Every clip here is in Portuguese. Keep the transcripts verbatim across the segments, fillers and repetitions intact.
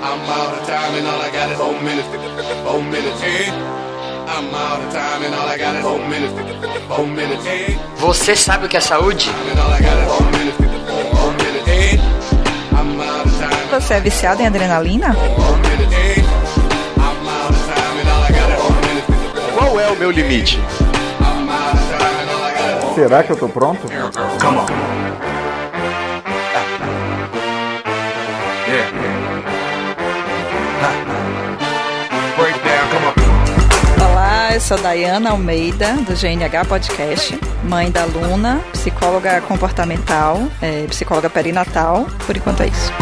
I'm out of time and all I got is four minutes. Four minutes, hey. I'm out of time and all I got is four minutes. Four minutes, hey. Você sabe o que é saúde? Você é viciado em adrenalina? Qual é o meu limite? Será que eu tô pronto? Come on. Olá, eu sou Dayana Almeida, do G N H Podcast, mãe da Luna, psicóloga comportamental, é, psicóloga perinatal. Por enquanto é isso.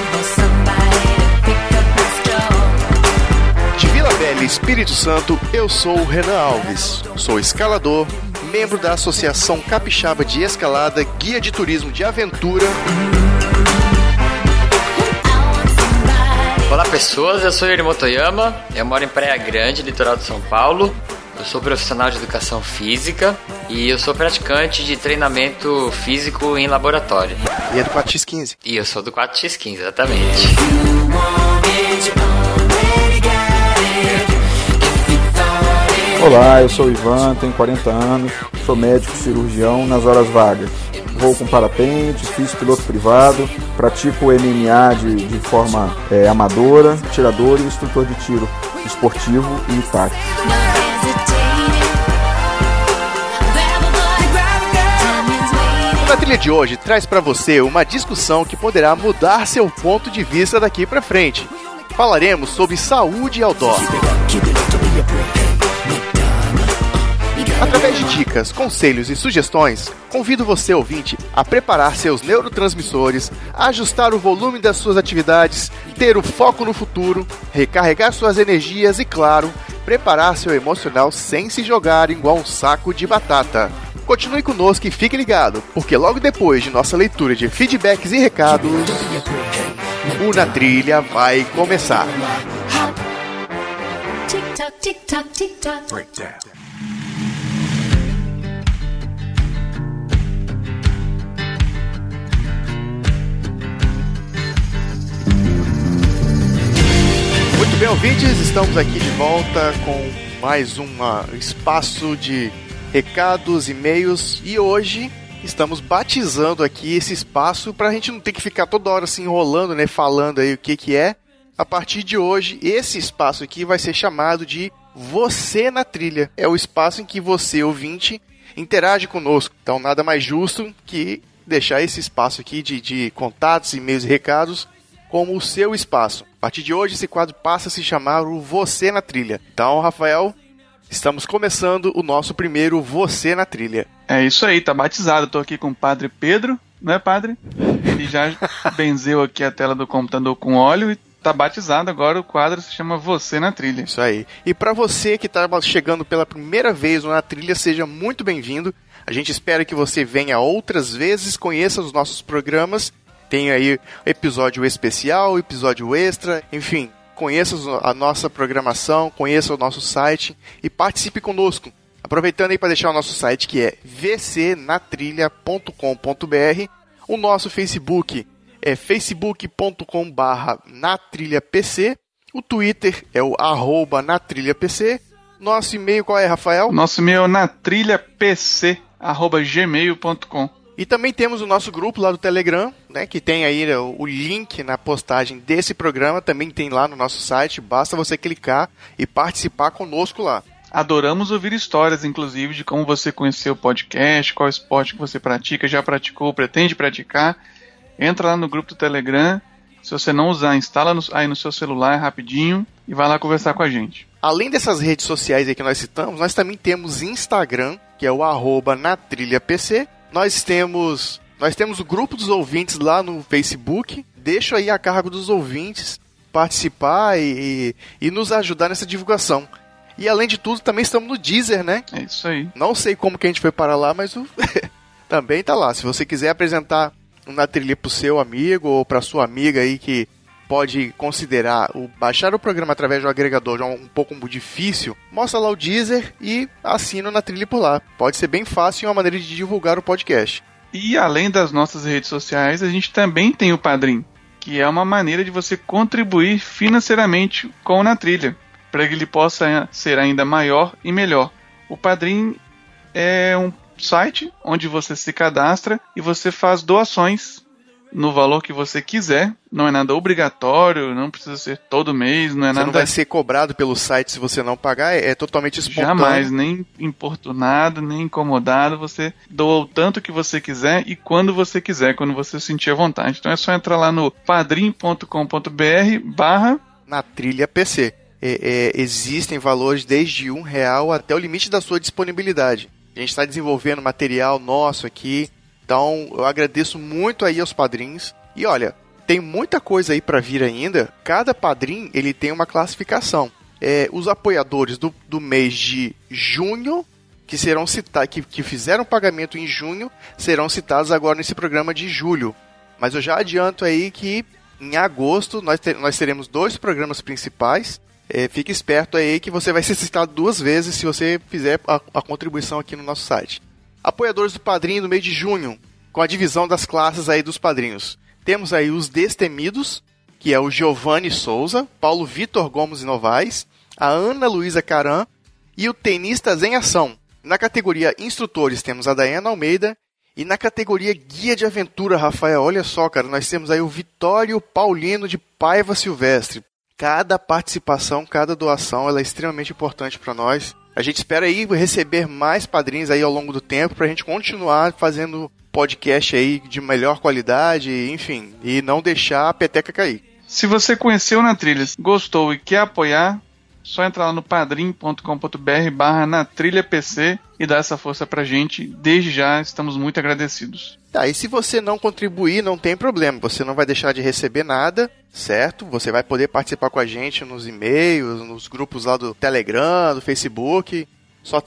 De Vila Velha, Espírito Santo, eu sou o Renan Alves. Sou escalador, membro da Associação Capixaba de Escalada, guia de turismo de aventura. Olá pessoas, eu sou Yuri Motoyama, eu moro em Praia Grande, litoral de São Paulo. Eu sou profissional de educação física e eu sou praticante de treinamento físico em laboratório. E é do quatro por quinze. E eu sou do quatro por quinze, exatamente. Olá, eu sou o Ivan, tenho quarenta anos, sou médico cirurgião nas horas vagas. Vou com parapente, fiz piloto privado, pratico M M A de, de forma é, amadora, atirador e instrutor de tiro esportivo e tático. Na trilha de hoje traz para você uma discussão que poderá mudar seu ponto de vista daqui para frente. Falaremos sobre saúde outdoor. Através de dicas, conselhos e sugestões, convido você, ouvinte, a preparar seus neurotransmissores, a ajustar o volume das suas atividades, ter o foco no futuro, recarregar suas energias e, claro, preparar seu emocional sem se jogar igual um saco de batata. Continue conosco e fique ligado, porque logo depois de nossa leitura de feedbacks e recados, o Na Trilha vai começar. Breakdown. Muito bem, ouvintes, estamos aqui de volta com mais um espaço de recados, e-mails, e hoje estamos batizando aqui esse espaço para a gente não ter que ficar toda hora se enrolando, né, falando aí o que que é. A partir de hoje, esse espaço aqui vai ser chamado de Você na Trilha. É o espaço em que você, ouvinte, interage conosco. Então, nada mais justo que deixar esse espaço aqui de, de contatos, e-mails e recados como o seu espaço. A partir de hoje, esse quadro passa a se chamar o Você na Trilha. Então, Rafael, estamos começando o nosso primeiro Você na Trilha. É isso aí, tá batizado. Tô aqui com o Padre Pedro, não é, Padre? Ele já benzeu aqui a tela do computador com óleo e tá batizado. Agora o quadro se chama Você na Trilha. Isso aí. E para você que tá chegando pela primeira vez na trilha, seja muito bem-vindo. A gente espera que você venha outras vezes, conheça os nossos programas. Tem aí episódio especial, episódio extra, enfim, conheça a nossa programação, conheça o nosso site e participe conosco. Aproveitando aí para deixar o nosso site, que é v c na trilha ponto com ponto b r, o nosso Facebook é facebook ponto com barra na trilha p c, o Twitter é o arroba na trilha p c, nosso e-mail qual é, Rafael? Nosso e-mail é natrilhapc arroba gmail ponto com. E também temos o nosso grupo lá do Telegram, né, que tem aí o link na postagem desse programa, também tem lá no nosso site, basta você clicar e participar conosco lá. Adoramos ouvir histórias, inclusive, de como você conheceu o podcast, qual esporte que você pratica, já praticou, pretende praticar. Entra lá no grupo do Telegram, se você não usar, instala no, aí no seu celular rapidinho e vai lá conversar com a gente. Além dessas redes sociais aí que nós citamos, nós também temos Instagram, que é o arroba natrilhapc. Nós temos, nós temos o grupo dos ouvintes lá no Facebook. Deixo aí a cargo dos ouvintes participar e, e, e nos ajudar nessa divulgação. E além de tudo, também estamos no Deezer, né? É isso aí. Não sei como que a gente foi parar lá, mas o também tá lá. Se você quiser apresentar Na Trilha pro seu amigo ou pra sua amiga aí que pode considerar o baixar o programa através do agregador já um pouco difícil, mostra lá o Deezer e assina Na Trilha por lá. Pode ser bem fácil e uma maneira de divulgar o podcast. E além das nossas redes sociais, a gente também tem o Padrim, que é uma maneira de você contribuir financeiramente com o Na Trilha, para que ele possa ser ainda maior e melhor. O Padrim é um site onde você se cadastra e você faz doações no valor que você quiser. Não é nada obrigatório, não precisa ser todo mês, não é você nada... não vai ser cobrado pelo site se você não pagar, é, é totalmente espontâneo. Jamais, nem importunado, nem incomodado, você doa o tanto que você quiser e quando você quiser, quando você sentir a vontade. Então é só entrar lá no padrim ponto com ponto b r barra Na Trilha P C. É, é, existem valores desde um real até o limite da sua disponibilidade. A gente está desenvolvendo material nosso aqui, então eu agradeço muito aí aos padrinhos. E olha, tem muita coisa aí para vir ainda. Cada padrinho ele tem uma classificação. É, os apoiadores do, do mês de junho, que serão citados, que, que fizeram pagamento em junho, serão citados agora nesse programa de julho. Mas eu já adianto aí que em agosto nós, ter, nós teremos dois programas principais. É, fique esperto aí que você vai ser citado duas vezes se você fizer a, a contribuição aqui no nosso site. Apoiadores do Padrinho no mês de junho, com a divisão das classes aí dos padrinhos. Temos aí os Destemidos, que é o Giovanni Souza, Paulo Vitor Gomes Novaes, a Ana Luísa Caran e o Tenistas em Ação. Na categoria Instrutores temos a Dayana Almeida e na categoria Guia de Aventura, Rafael, olha só, cara, nós temos aí o Vitório Paulino de Paiva Silvestre. Cada participação, cada doação, ela é extremamente importante para nós. A gente espera aí receber mais padrinhos aí ao longo do tempo para a gente continuar fazendo podcast aí de melhor qualidade, enfim, e não deixar a peteca cair. Se você conheceu Na Trilha, gostou e quer apoiar, só entrar lá no padrim ponto com ponto b r barra Na Trilha P C e dar essa força pra gente. Desde já estamos muito agradecidos. Tá, e se você não contribuir, não tem problema, você não vai deixar de receber nada, certo? Você vai poder participar com a gente nos e-mails, nos grupos lá do Telegram, do Facebook. Só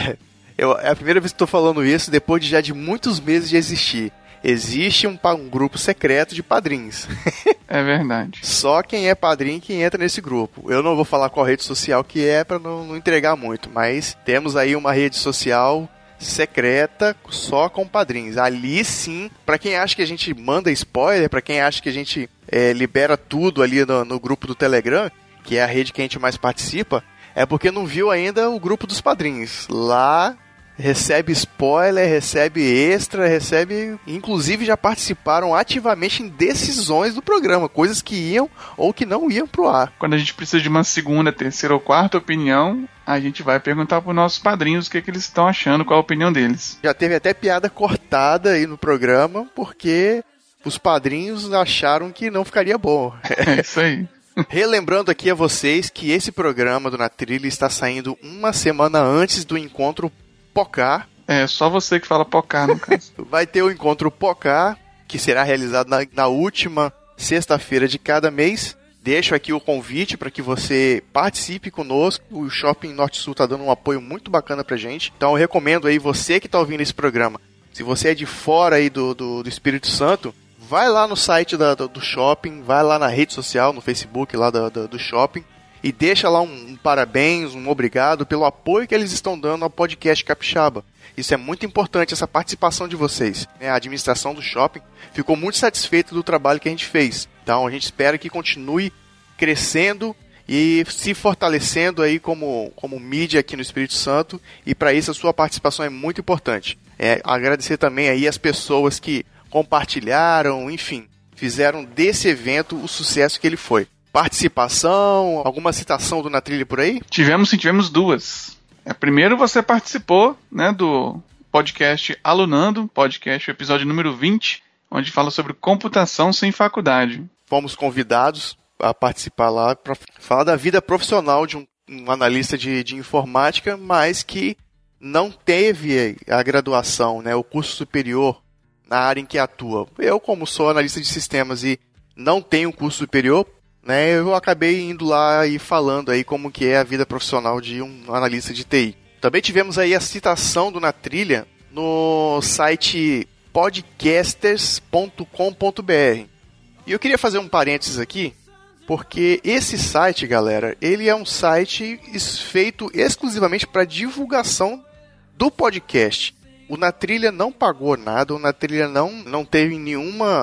eu, é a primeira vez que estou falando isso depois de já de muitos meses de existir. Existe um, um grupo secreto de padrinhos. É verdade. Só quem é padrinho que entra nesse grupo. Eu não vou falar qual rede social que é para não, não entregar muito, mas temos aí uma rede social secreta só com padrinhos. Ali sim, para quem acha que a gente manda spoiler, para quem acha que a gente é, libera tudo ali no, no grupo do Telegram, que é a rede que a gente mais participa, é porque não viu ainda o grupo dos padrinhos. Lá recebe spoiler, recebe extra, recebe... Inclusive já participaram ativamente em decisões do programa, coisas que iam ou que não iam pro ar. Quando a gente precisa de uma segunda, terceira ou quarta opinião, a gente vai perguntar pros nossos padrinhos o que, é que eles estão achando, qual a opinião deles. Já teve até piada cortada aí no programa, porque os padrinhos acharam que não ficaria bom. É isso aí. Relembrando aqui a vocês que esse programa do Na Trilha está saindo uma semana antes do encontro Pocar. É, só você que fala Pocar, no caso. Vai ter o encontro Pocar, que será realizado na, na última sexta-feira de cada mês. Deixo aqui o convite para que você participe conosco. O Shopping Norte Sul está dando um apoio muito bacana pra gente. Então eu recomendo aí, você que está ouvindo esse programa, se você é de fora aí do, do, do Espírito Santo, vai lá no site da, do, do shopping, vai lá na rede social, no Facebook lá do, do, do shopping, e deixa lá um, um parabéns, um obrigado pelo apoio que eles estão dando ao podcast Capixaba. Isso é muito importante, essa participação de vocês. A administração do shopping ficou muito satisfeita do trabalho que a gente fez. Então a gente espera que continue crescendo e se fortalecendo aí como, como mídia aqui no Espírito Santo. E para isso a sua participação é muito importante. É, agradecer também aí as pessoas que compartilharam, enfim, fizeram desse evento o sucesso que ele foi. Participação, alguma citação do Na Trilha por aí? Tivemos sim, tivemos duas. É, primeiro você participou, né, do podcast Alunando, podcast episódio número vinte, onde fala sobre computação sem faculdade. Fomos convidados a participar lá para falar da vida profissional de um, um analista de, de informática, mas que não teve a graduação, né, o curso superior na área em que atua. Eu, como sou analista de sistemas e não tenho curso superior, né, eu acabei indo lá e falando aí como que é a vida profissional de um analista de T I. Também tivemos aí a citação do Na Trilha no site podcasters ponto com ponto b r. E eu queria fazer um parênteses aqui, porque esse site, galera, ele é um site feito exclusivamente para divulgação do podcast. O Na Trilha não pagou nada, o Na Trilha não, não teve nenhuma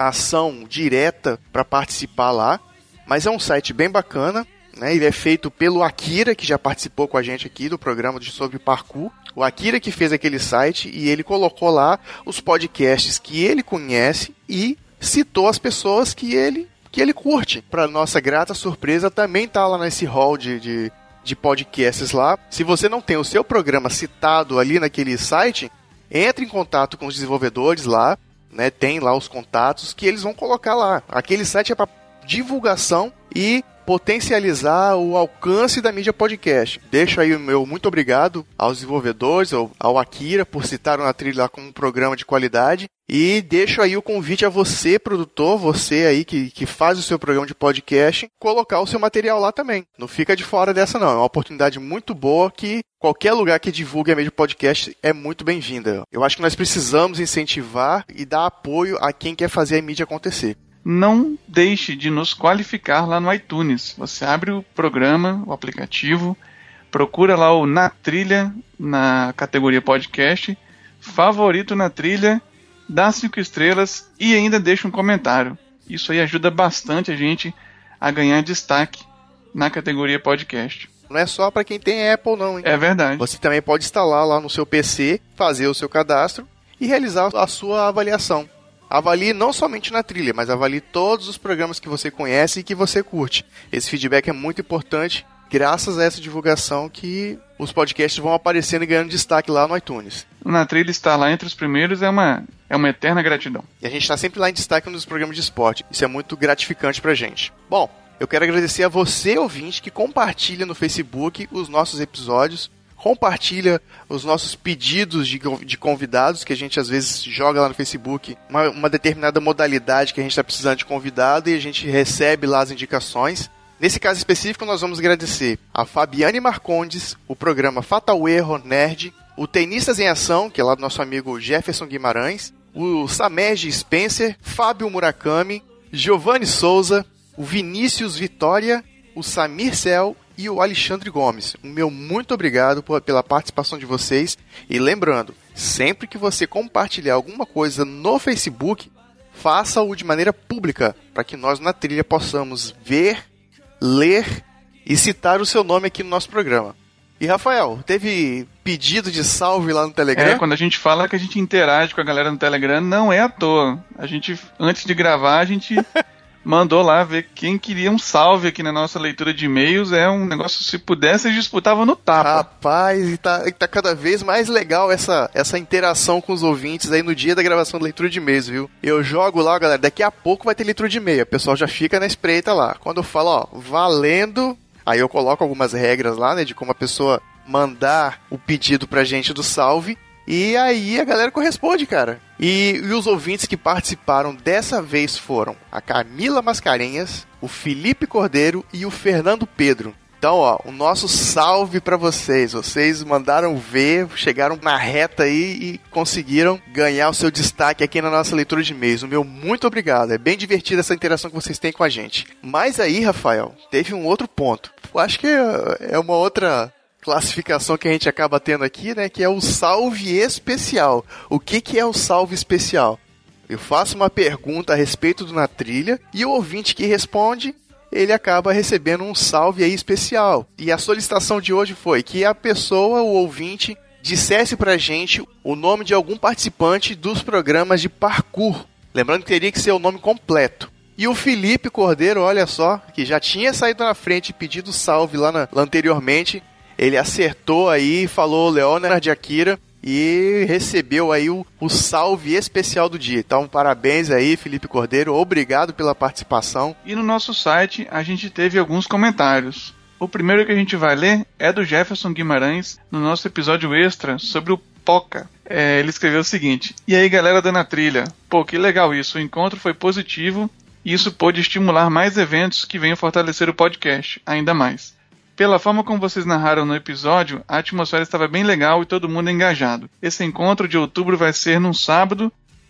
ação direta para participar lá, mas é um site bem bacana, né? Ele é feito pelo Akira, que já participou com a gente aqui do programa de sobre parkour. O Akira que fez aquele site e ele colocou lá os podcasts que ele conhece e citou as pessoas que ele, que ele curte. Para nossa grata surpresa, também tá lá nesse hall de, de, de podcasts lá. Se você não tem o seu programa citado ali naquele site, entre em contato com os desenvolvedores lá, né? Tem lá os contatos que eles vão colocar lá. Aquele site é para divulgação e potencializar o alcance da mídia podcast. Deixo aí o meu muito obrigado aos desenvolvedores, ao, ao Akira, por citar o Na Trilha lá como um programa de qualidade. E deixo aí o convite a você, produtor, você aí que, que faz o seu programa de podcast, colocar o seu material lá também. Não fica de fora dessa não. É uma oportunidade muito boa que qualquer lugar que divulgue a mídia podcast é muito bem-vinda. Eu acho que nós precisamos incentivar e dar apoio a quem quer fazer a mídia acontecer. Não deixe de nos qualificar lá no iTunes. Você abre o programa, o aplicativo, procura lá o Na Trilha, na categoria podcast, favorito Na Trilha, dá cinco estrelas e ainda deixa um comentário. Isso aí ajuda bastante a gente a ganhar destaque na categoria podcast. Não é só para quem tem Apple não, hein? É verdade. Você também pode instalar lá no seu P C, fazer o seu cadastro e realizar a sua avaliação. Avalie não somente Na Trilha, mas avalie todos os programas que você conhece e que você curte. Esse feedback é muito importante, graças a essa divulgação que os podcasts vão aparecendo e ganhando destaque lá no iTunes. O Na Trilha estar lá entre os primeiros é uma, é uma eterna gratidão. E a gente está sempre lá em destaque nos programas de esporte. Isso é muito gratificante pra gente. Bom, eu quero agradecer a você, ouvinte, que compartilha no Facebook os nossos episódios. Compartilha os nossos pedidos de, de convidados, que a gente às vezes joga lá no Facebook, uma, uma determinada modalidade que a gente está precisando de convidado e a gente recebe lá as indicações. Nesse caso específico, nós vamos agradecer a Fabiane Marcondes, o programa Fatal Erro Nerd, o Tenistas em Ação, que é lá do nosso amigo Jefferson Guimarães, o Samed Spencer, Fábio Murakami, Giovanni Souza, o Vinícius Vitória, o Samir Cel e o Alexandre Gomes. O meu muito obrigado por, pela participação de vocês. E lembrando, sempre que você compartilhar alguma coisa no Facebook, faça-o de maneira pública, para que nós na Trilha possamos ver, ler e citar o seu nome aqui no nosso programa. E Rafael, teve pedido de salve lá no Telegram? É, quando a gente fala que a gente interage com a galera no Telegram, não é à toa. A gente, antes de gravar, a gente mandou lá ver quem queria um salve aqui na nossa leitura de e-mails. É um negócio, se pudesse, eles disputavam no tapa. Rapaz, e tá, tá cada vez mais legal essa, essa interação com os ouvintes aí no dia da gravação da leitura de e-mails, viu? Eu jogo lá, galera, daqui a pouco vai ter leitura de e-mail. O pessoal já fica na espreita lá. Quando eu falo, ó, valendo, aí eu coloco algumas regras lá, né, de como a pessoa mandar o pedido pra gente do salve. E aí a galera corresponde, cara. E, e os ouvintes que participaram dessa vez foram a Camila Mascarenhas, o Felipe Cordeiro e o Fernando Pedro. Então, ó, o nosso salve pra vocês. Vocês mandaram ver, chegaram na reta aí e conseguiram ganhar o seu destaque aqui na nossa leitura de e-mails. O meu muito obrigado. É bem divertida essa interação que vocês têm com a gente. Mas aí, Rafael, teve um outro ponto. Eu acho que é uma outra classificação que a gente acaba tendo aqui, né, que é o salve especial. O que que é o salve especial? Eu faço uma pergunta a respeito do Na Trilha e o ouvinte que responde, ele acaba recebendo um salve aí especial. E a solicitação de hoje foi que a pessoa, o ouvinte, dissesse pra gente o nome de algum participante dos programas de parkour. Lembrando que teria que ser o nome completo. E o Felipe Cordeiro, olha só, que já tinha saído na frente e pedido salve lá, na, lá anteriormente, ele acertou aí, falou Leonard Akira e recebeu aí o, o salve especial do dia. Então, parabéns aí, Felipe Cordeiro, obrigado pela participação. E no nosso site a gente teve alguns comentários. O primeiro que a gente vai ler é do Jefferson Guimarães, no nosso episódio extra sobre o Poca. É, ele escreveu o seguinte: e aí, galera da Na Trilha, pô, que legal isso, o encontro foi positivo e isso pôde estimular mais eventos que venham fortalecer o podcast, ainda mais. Pela forma como vocês narraram no episódio, a atmosfera estava bem legal e todo mundo engajado. Esse encontro de outubro vai ser num sábado.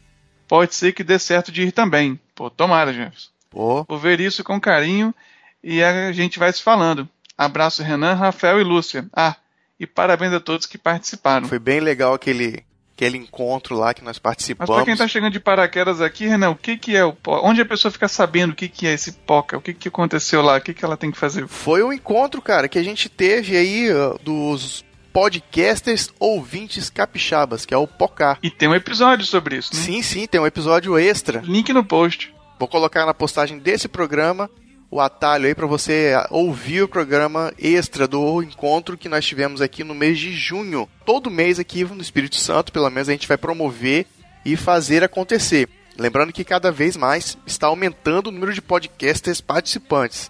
Pode ser que dê certo de ir também. Pô, tomara, Jefferson. Pô. Vou ver isso com carinho e a gente vai se falando. Abraço, Renan, Rafael e Lúcia. Ah, e parabéns a todos que participaram. Foi bem legal aquele, aquele encontro lá que nós participamos. Mas pra quem tá chegando de paraquedas aqui, Renan, o que que é o P O C A? Onde a pessoa fica sabendo o que que é esse P O C A? O que que aconteceu lá? O que que ela tem que fazer? Foi um encontro, cara, que a gente teve aí uh, dos podcasters ouvintes capixabas, que é o P O C A. E tem um episódio sobre isso, né? Sim, sim, tem um episódio extra. Link no post. Vou colocar na postagem desse programa o atalho aí para você ouvir o programa extra do encontro que nós tivemos aqui no mês de junho. Todo mês aqui no Espírito Santo, pelo menos, a gente vai promover e fazer acontecer. Lembrando que cada vez mais está aumentando o número de podcasters participantes.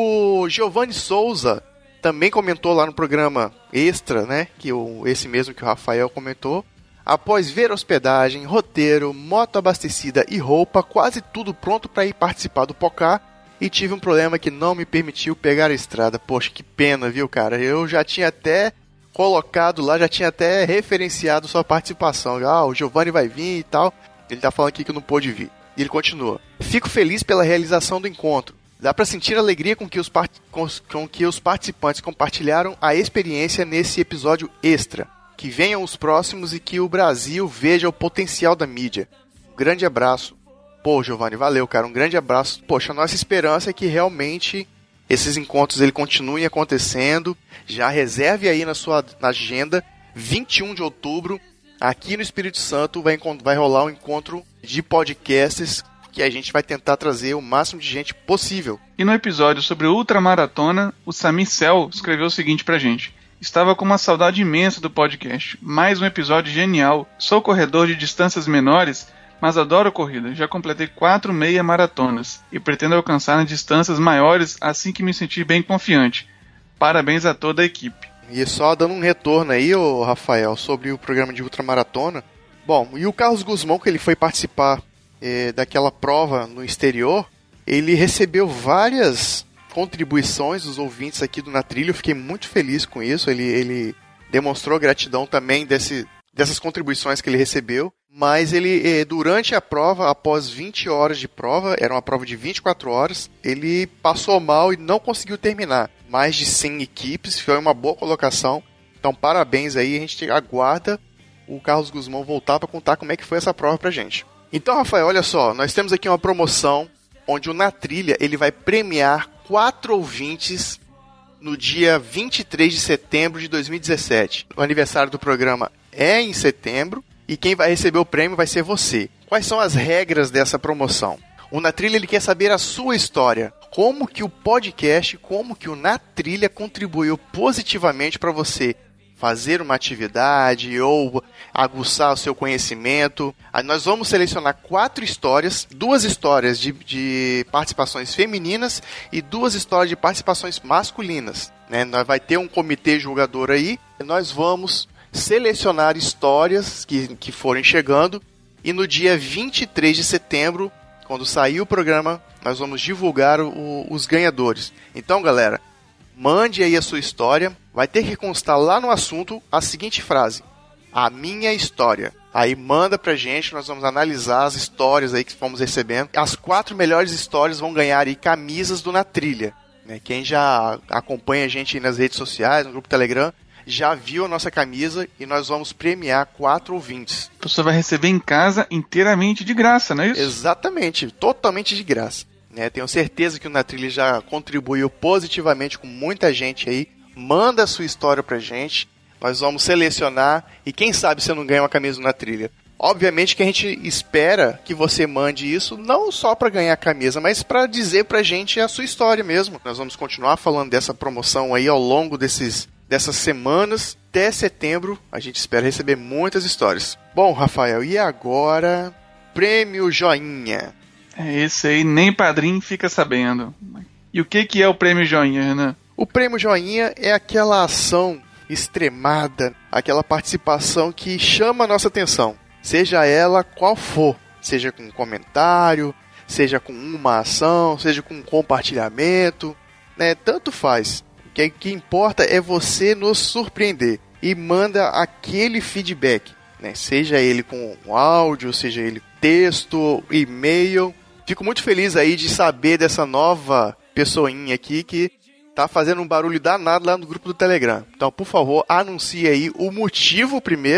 O Giovanni Souza também comentou lá no programa extra, né? Que o, esse mesmo que o Rafael comentou. Após ver hospedagem, roteiro, moto abastecida e roupa, quase tudo pronto para ir participar do P O C A, e tive um problema que não me permitiu pegar a estrada. Poxa, que pena, viu, cara? Eu já tinha até colocado lá, já tinha até referenciado sua participação. Ah, o Giovanni vai vir e tal. Ele tá falando aqui que não pôde vir. E ele continua. Fico feliz pela realização do encontro. Dá para sentir a alegria com que, os part... com que os participantes compartilharam a experiência nesse episódio extra. Que venham os próximos e que o Brasil veja o potencial da mídia. Um grande abraço. Pô, Giovanni, valeu, cara. Um grande abraço. Poxa, a nossa esperança é que realmente esses encontros ele continuem acontecendo. Já reserve aí na sua na agenda. vinte e um de outubro, aqui no Espírito Santo, vai, vai rolar um encontro de podcasts que a gente vai tentar trazer o máximo de gente possível. E no episódio sobre a ultramaratona, o Samir Cel escreveu o seguinte pra gente. Estava com uma saudade imensa do podcast. Mais um episódio genial. Sou corredor de distâncias menores, mas adoro corrida. Já completei quatro meia maratonas e pretendo alcançar nas distâncias maiores assim que me sentir bem confiante. Parabéns a toda a equipe. E só dando um retorno aí, ô Rafael, sobre o programa de ultramaratona. Bom, e o Carlos Guzmão, que ele foi participar é, daquela prova no exterior, ele recebeu várias contribuições dos ouvintes aqui do Na Trilha. Eu fiquei muito feliz com isso. Ele, ele demonstrou gratidão também desse, dessas contribuições que ele recebeu. Mas ele, durante a prova, após vinte horas de prova, era uma prova de vinte e quatro horas, ele passou mal e não conseguiu terminar. Mais de cem equipes, foi uma boa colocação. Então, parabéns aí, a gente aguarda o Carlos Guzmão voltar para contar como é que foi essa prova pra gente. Então, Rafael, olha só, nós temos aqui uma promoção onde o Na Trilha ele vai premiar quatro ouvintes no dia vinte e três de setembro de dois mil e dezessete. O aniversário do programa é em setembro. E quem vai receber o prêmio vai ser você. Quais são as regras dessa promoção? O Na Trilha ele quer saber a sua história. Como que o podcast, como que o Na Trilha contribuiu positivamente para você fazer uma atividade ou aguçar o seu conhecimento. Nós vamos selecionar quatro histórias, duas histórias de, de participações femininas e duas histórias de participações masculinas. Né? Nós vai ter um comitê julgador aí e nós vamos selecionar histórias que, que forem chegando e no dia vinte e três de setembro, quando sair o programa, nós vamos divulgar o, os ganhadores. Então, galera, mande aí a sua história. Vai ter que constar lá no assunto a seguinte frase: a minha história. Aí manda pra gente, nós vamos analisar as histórias aí que fomos recebendo. As quatro melhores histórias vão ganhar aí camisas do Na Trilha. Né? Quem já acompanha a gente aí nas redes sociais, no grupo Telegram, já viu a nossa camisa e nós vamos premiar quatro ouvintes. A pessoa vai receber em casa inteiramente de graça, não é isso? Exatamente, totalmente de graça. Né? Tenho certeza que o Na Trilha já contribuiu positivamente com muita gente aí. Manda a sua história pra gente, nós vamos selecionar e quem sabe você não ganha uma camisa do Na Trilha. Obviamente que a gente espera que você mande isso não só para ganhar a camisa, mas para dizer pra gente a sua história mesmo. Nós vamos continuar falando dessa promoção aí ao longo desses, dessas semanas. Até setembro a gente espera receber muitas histórias. Bom, Rafael, e agora? Prêmio Joinha. É esse aí, nem padrinho fica sabendo. E o que, que é o Prêmio Joinha, Renan? O Prêmio Joinha é aquela ação extremada, aquela participação que chama a nossa atenção. Seja ela qual for, seja com um comentário, seja com uma ação, seja com um compartilhamento, né? Tanto faz. O que, que importa é você nos surpreender e manda aquele feedback, né? Seja ele com áudio, seja ele texto, e-mail. Fico muito feliz aí de saber dessa nova pessoinha aqui que tá fazendo um barulho danado lá no grupo do Telegram. Então, por favor, anuncie aí o motivo primeiro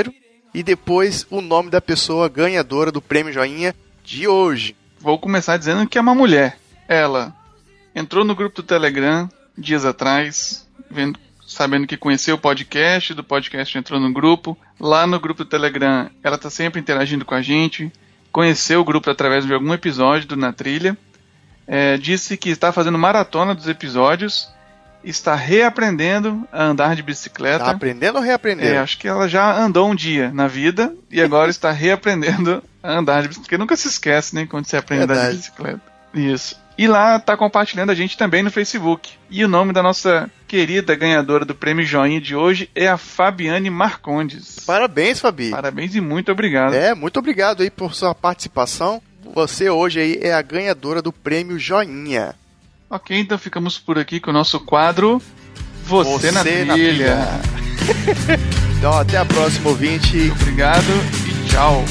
e depois o nome da pessoa ganhadora do Prêmio Joinha de hoje. Vou começar dizendo que é uma mulher. Ela entrou no grupo do Telegram dias atrás, vendo, sabendo que conheceu o podcast, do podcast entrou no grupo. Lá no grupo do Telegram ela está sempre interagindo com a gente, conheceu o grupo através de algum episódio do Na Trilha, é, disse que está fazendo maratona dos episódios, está reaprendendo a andar de bicicleta. Tá aprendendo ou reaprendendo? É, acho que ela já andou um dia na vida e agora está reaprendendo a andar de bicicleta. Porque nunca se esquece, né, quando você aprende a andar de bicicleta. Isso. E lá está compartilhando a gente também no Facebook. E o nome da nossa querida ganhadora do Prêmio Joinha de hoje é a Fabiane Marcondes. Parabéns, Fabi. Parabéns e muito obrigado. É, muito obrigado aí por sua participação. Você hoje aí é a ganhadora do Prêmio Joinha. Ok, então ficamos por aqui com o nosso quadro Você, Você na Trilha. Na trilha. Então até a próxima, ouvinte. Obrigado e tchau.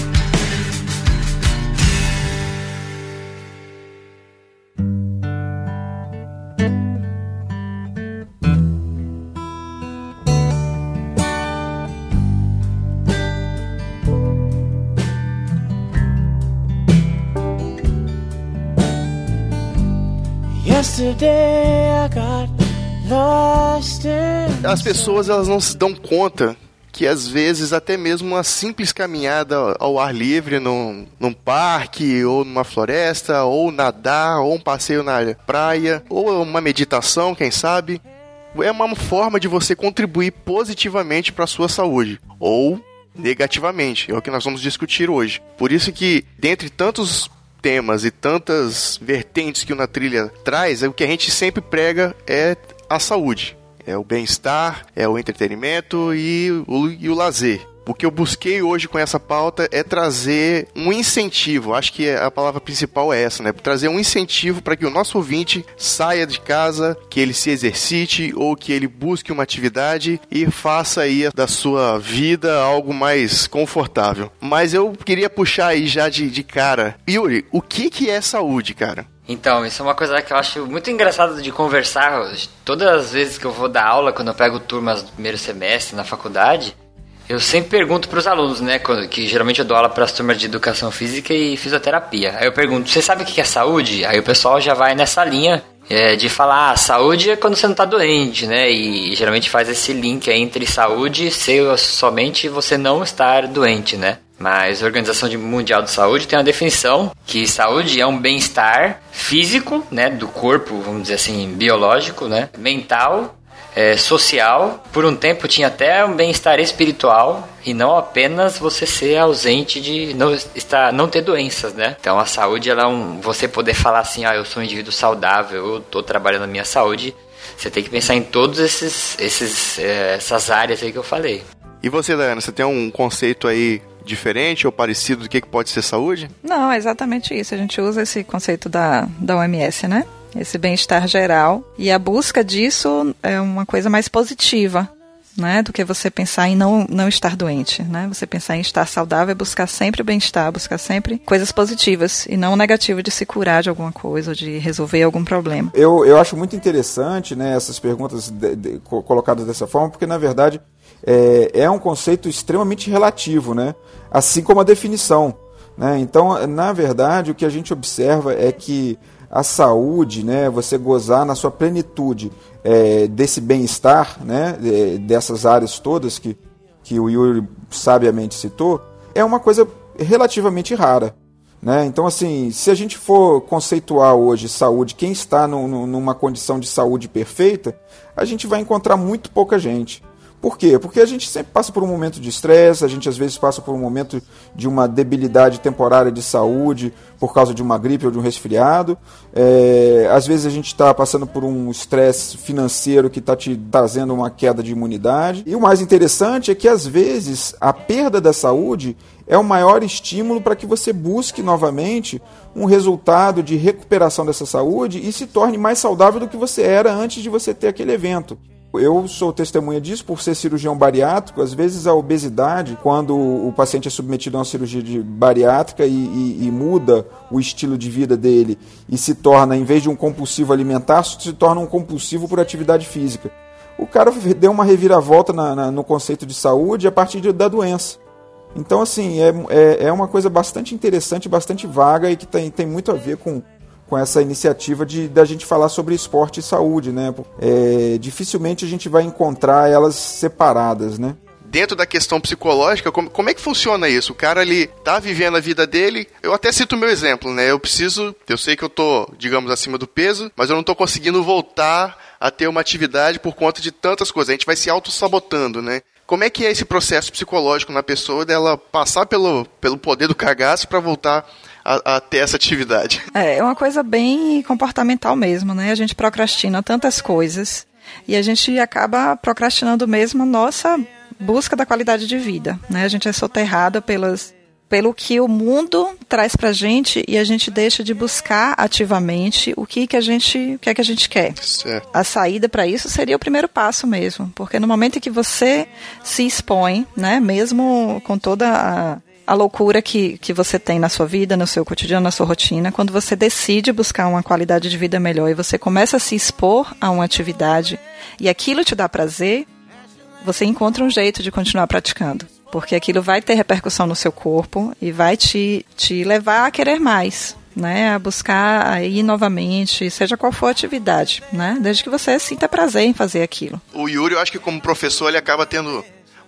As pessoas elas não se dão conta que às vezes até mesmo uma simples caminhada ao ar livre num, num parque ou numa floresta, ou nadar, ou um passeio na praia, ou uma meditação, quem sabe, é uma forma de você contribuir positivamente para a sua saúde, ou negativamente, é o que nós vamos discutir hoje. Por isso que, dentre tantos temas e tantas vertentes que o Na Trilha traz, o que a gente sempre prega é a saúde, é o bem-estar, é o entretenimento e o, e o lazer. O que eu busquei hoje com essa pauta é trazer um incentivo, acho que a palavra principal é essa, né? Trazer um incentivo para que o nosso ouvinte saia de casa, que ele se exercite ou que ele busque uma atividade e faça aí da sua vida algo mais confortável. Mas eu queria puxar aí já de, de cara. Yuri, o que, que é saúde, cara? Então, isso é uma coisa que eu acho muito engraçado de conversar. Todas as vezes que eu vou dar aula, quando eu pego turmas do primeiro semestre na faculdade, eu sempre pergunto para os alunos, né, que geralmente eu dou aula para as turmas de educação física e fisioterapia. Aí eu pergunto, você sabe o que é saúde? Aí o pessoal já vai nessa linha é, de falar, ah, saúde é quando você não está doente, né? E geralmente faz esse link aí entre saúde e ser somente você não estar doente, né? Mas a Organização Mundial de Saúde tem uma definição que saúde é um bem-estar físico, né, do corpo, vamos dizer assim, biológico, né, mental, É, social, por um tempo tinha até um bem-estar espiritual e não apenas você ser ausente de não, estar, não ter doenças, né? Então a saúde, ela é um, você poder falar assim, ah, eu sou um indivíduo saudável, eu estou trabalhando a minha saúde, você tem que pensar em todas esses, esses, é, essas áreas aí que eu falei. E você, Daiana, você tem um conceito aí diferente ou parecido do que pode ser saúde? Não, é exatamente isso, a gente usa esse conceito da, da O M S, né? Esse bem-estar geral, e a busca disso é uma coisa mais positiva, né, do que você pensar em não, não estar doente, né, você pensar em estar saudável é buscar sempre o bem-estar, buscar sempre coisas positivas e não o negativo de se curar de alguma coisa ou de resolver algum problema. Eu, eu acho muito interessante, né, essas perguntas de, de, colocadas dessa forma, porque na verdade é, é um conceito extremamente relativo, né, assim como a definição, né, então na verdade o que a gente observa é que a saúde, né, você gozar na sua plenitude é, desse bem-estar, né, é, dessas áreas todas que, que o Yuri sabiamente citou, é uma coisa relativamente rara, né? Então, assim, se a gente for conceituar hoje saúde, quem está no, no, numa condição de saúde perfeita, a gente vai encontrar muito pouca gente. Por quê? Porque a gente sempre passa por um momento de estresse, a gente às vezes passa por um momento de uma debilidade temporária de saúde por causa de uma gripe ou de um resfriado. É, às vezes a gente está passando por um estresse financeiro que está te trazendo uma queda de imunidade. E o mais interessante é que às vezes a perda da saúde é o maior estímulo para que você busque novamente um resultado de recuperação dessa saúde e se torne mais saudável do que você era antes de você ter aquele evento. Eu sou testemunha disso por ser cirurgião bariátrico. Às vezes a obesidade, quando o paciente é submetido a uma cirurgia de bariátrica e, e, e muda o estilo de vida dele e se torna, em vez de um compulsivo alimentar, se torna um compulsivo por atividade física. O cara deu uma reviravolta na, na, no conceito de saúde a partir de, da doença. Então, assim, é, é, é uma coisa bastante interessante, bastante vaga e que tem, tem muito a ver com, com essa iniciativa de da gente falar sobre esporte e saúde, né? É, dificilmente a gente vai encontrar elas separadas, né? Dentro da questão psicológica, como, como é que funciona isso? O cara, ele tá vivendo a vida dele, eu até cito o meu exemplo, né? Eu preciso, eu sei que eu tô, digamos, acima do peso, mas eu não tô conseguindo voltar a ter uma atividade por conta de tantas coisas. A gente vai se auto-sabotando, né? Como é que é esse processo psicológico na pessoa dela passar pelo, pelo poder do cagaço para voltar a, a ter essa atividade? É, é uma coisa bem comportamental mesmo, né? A gente procrastina tantas coisas e a gente acaba procrastinando mesmo a nossa busca da qualidade de vida, né? A gente é soterrado pelas, pelo que o mundo traz pra gente e a gente deixa de buscar ativamente o que, que, a, gente, o que é que a gente quer. Certo. A saída para isso seria o primeiro passo mesmo, porque no momento em que você se expõe, né, mesmo com toda a, a loucura que, que você tem na sua vida, no seu cotidiano, na sua rotina, quando você decide buscar uma qualidade de vida melhor e você começa a se expor a uma atividade e aquilo te dá prazer, você encontra um jeito de continuar praticando, porque aquilo vai ter repercussão no seu corpo e vai te, te levar a querer mais, né, a buscar a ir novamente, seja qual for a atividade, né, desde que você sinta prazer em fazer aquilo. O Yuri, eu acho que como professor, ele acaba tendo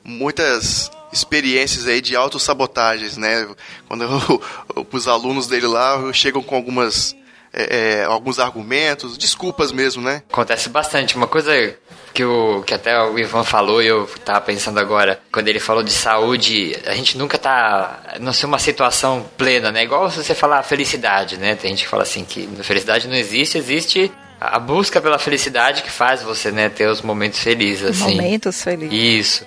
muitas experiências aí de autossabotagens, né, quando eu, os alunos dele lá chegam com algumas... É, é, alguns argumentos, desculpas mesmo, né? Acontece bastante. Uma coisa que, o, que até o Ivan falou e eu tava pensando agora, quando ele falou de saúde, a gente nunca tá... Não ser uma situação plena, né? Igual se você falar felicidade, né? Tem gente que fala assim que felicidade não existe, existe a busca pela felicidade que faz você, né, ter os momentos felizes, assim. Momentos felizes. Isso.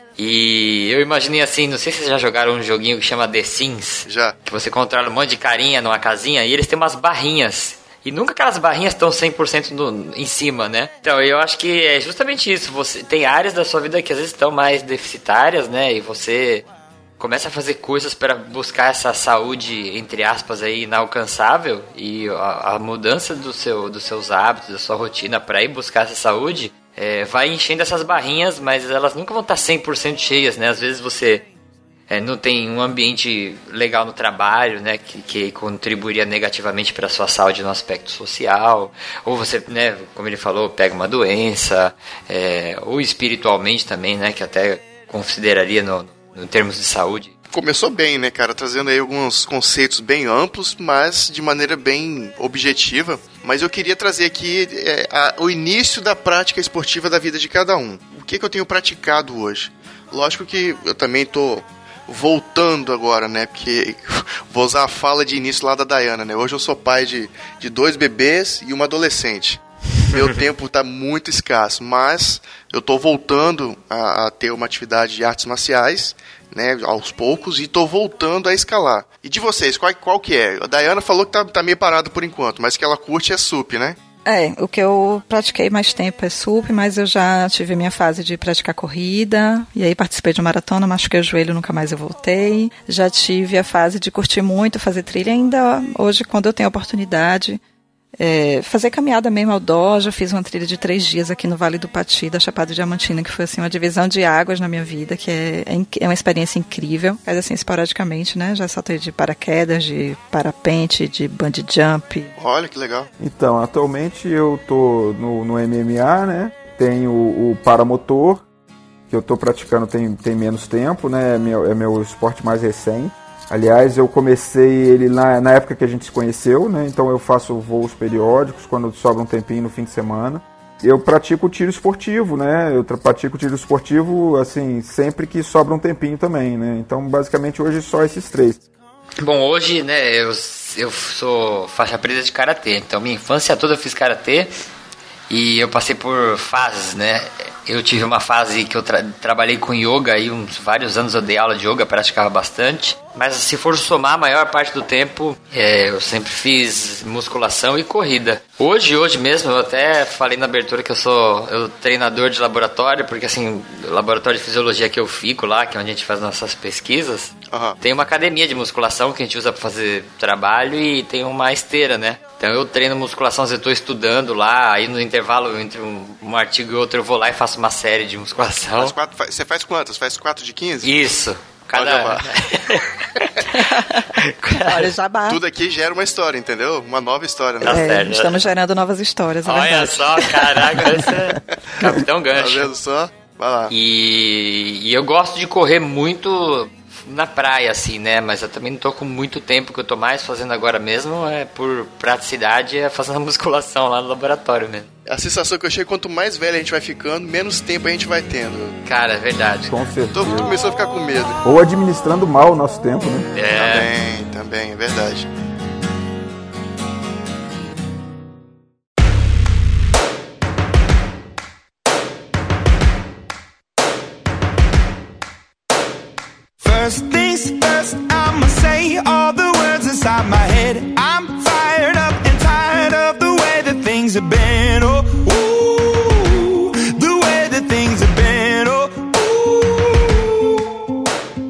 E eu imaginei assim, não sei se vocês já jogaram um joguinho que chama The Sims. Já. Que você controla um monte de carinha numa casinha e eles têm umas barrinhas. E nunca aquelas barrinhas estão cem por cento no, em cima, né? Então, eu acho que é justamente isso. Você tem áreas da sua vida que às vezes estão mais deficitárias, né? E você começa a fazer coisas para buscar essa saúde, entre aspas, aí, inalcançável. E a, a mudança do seu, dos seus hábitos, da sua rotina para ir buscar essa saúde, é, vai enchendo essas barrinhas, mas elas nunca vão estar cem por cento cheias, né? Às vezes você... É, não tem um ambiente legal no trabalho, né, que, que contribuiria negativamente para a sua saúde no aspecto social, ou você, né, como ele falou, pega uma doença, é, ou espiritualmente também, né, que até consideraria no, no termos de saúde. Começou bem, né, cara, trazendo aí alguns conceitos bem amplos, mas de maneira bem objetiva. Mas eu queria trazer aqui é, a, o início da prática esportiva da vida de cada um. O que, que eu tenho praticado hoje? Lógico que eu também estou... voltando agora, né, porque vou usar a fala de início lá da Dayana, né, hoje eu sou pai de, de dois bebês e uma adolescente, meu tempo tá muito escasso, mas eu tô voltando a, a ter uma atividade de artes marciais, né, aos poucos, e tô voltando a escalar. E de vocês, qual, qual que é? A Dayana falou que tá, tá meio parado por enquanto, mas que ela curte é S U P, né? É, o que eu pratiquei mais tempo é S U P, mas eu já tive a minha fase de praticar corrida, e aí participei de uma maratona, machuquei o joelho, nunca mais eu voltei. Já tive a fase de curtir muito, fazer trilha, ainda hoje, quando eu tenho a oportunidade, é, fazer caminhada mesmo ao dó. Já fiz uma trilha de três dias aqui no Vale do Pati, da Chapada Diamantina, que foi assim, uma divisão de águas na minha vida, que é, é, é uma experiência incrível. Mas assim, esporadicamente, né, já saltei de paraquedas, de parapente, de bungee jump. Olha que legal. Então, atualmente eu tô no, no M M A, né, tenho o, o paramotor, que eu tô praticando tem, tem menos tempo, né, é meu, é meu esporte mais recente. Aliás, eu comecei ele na, na época que a gente se conheceu, né? Então eu faço voos periódicos quando sobra um tempinho no fim de semana. Eu pratico tiro esportivo, né? Eu pratico tiro esportivo, assim, sempre que sobra um tempinho também, né? Então, basicamente, hoje só esses três. Bom, hoje, né, eu, eu sou faixa preta de karatê. Então, minha infância toda eu fiz karatê e eu passei por fases, né? Eu tive uma fase que eu tra- trabalhei com yoga, aí uns vários anos eu dei aula de yoga, praticava bastante. Mas se for somar, a maior parte do tempo é, eu sempre fiz musculação e corrida. Hoje, hoje mesmo, eu até falei na abertura que eu sou eu treinador de laboratório, porque assim, o laboratório de fisiologia que eu fico lá, que é onde a gente faz nossas pesquisas, uhum. Tem uma academia de musculação que a gente usa para fazer trabalho e tem uma esteira, né? Então eu treino musculação, eu estou estudando lá, aí no intervalo entre um, um artigo e outro eu vou lá e faço uma série de musculação. Faz quatro, você faz quantas? Faz quatro de quinze? Isso. Cada... Olha, jabá. Tudo aqui gera uma história, entendeu? Uma nova história, né? Tá É, certo. estamos gerando novas histórias, é Olha verdade. só, caraca, esse é Capitão Tá Gancho. vendo só? Vai lá. E, e eu gosto de correr muito na praia, assim, né? Mas eu também não tô com muito tempo, que eu tô mais fazendo agora mesmo é por praticidade, é fazendo musculação lá no laboratório mesmo. A sensação que eu chego, quanto mais velho a gente vai ficando, menos tempo a gente vai tendo. Cara, é verdade. Com certeza. Tô, tô começando a ficar com medo. Ou administrando mal o nosso tempo, né? É. Também, também, é verdade. First things first, I'ma say all the words inside my head. I'm fired up and tired of the way that things have been. Oh, ooh, the way that things have been. Oh, ooh.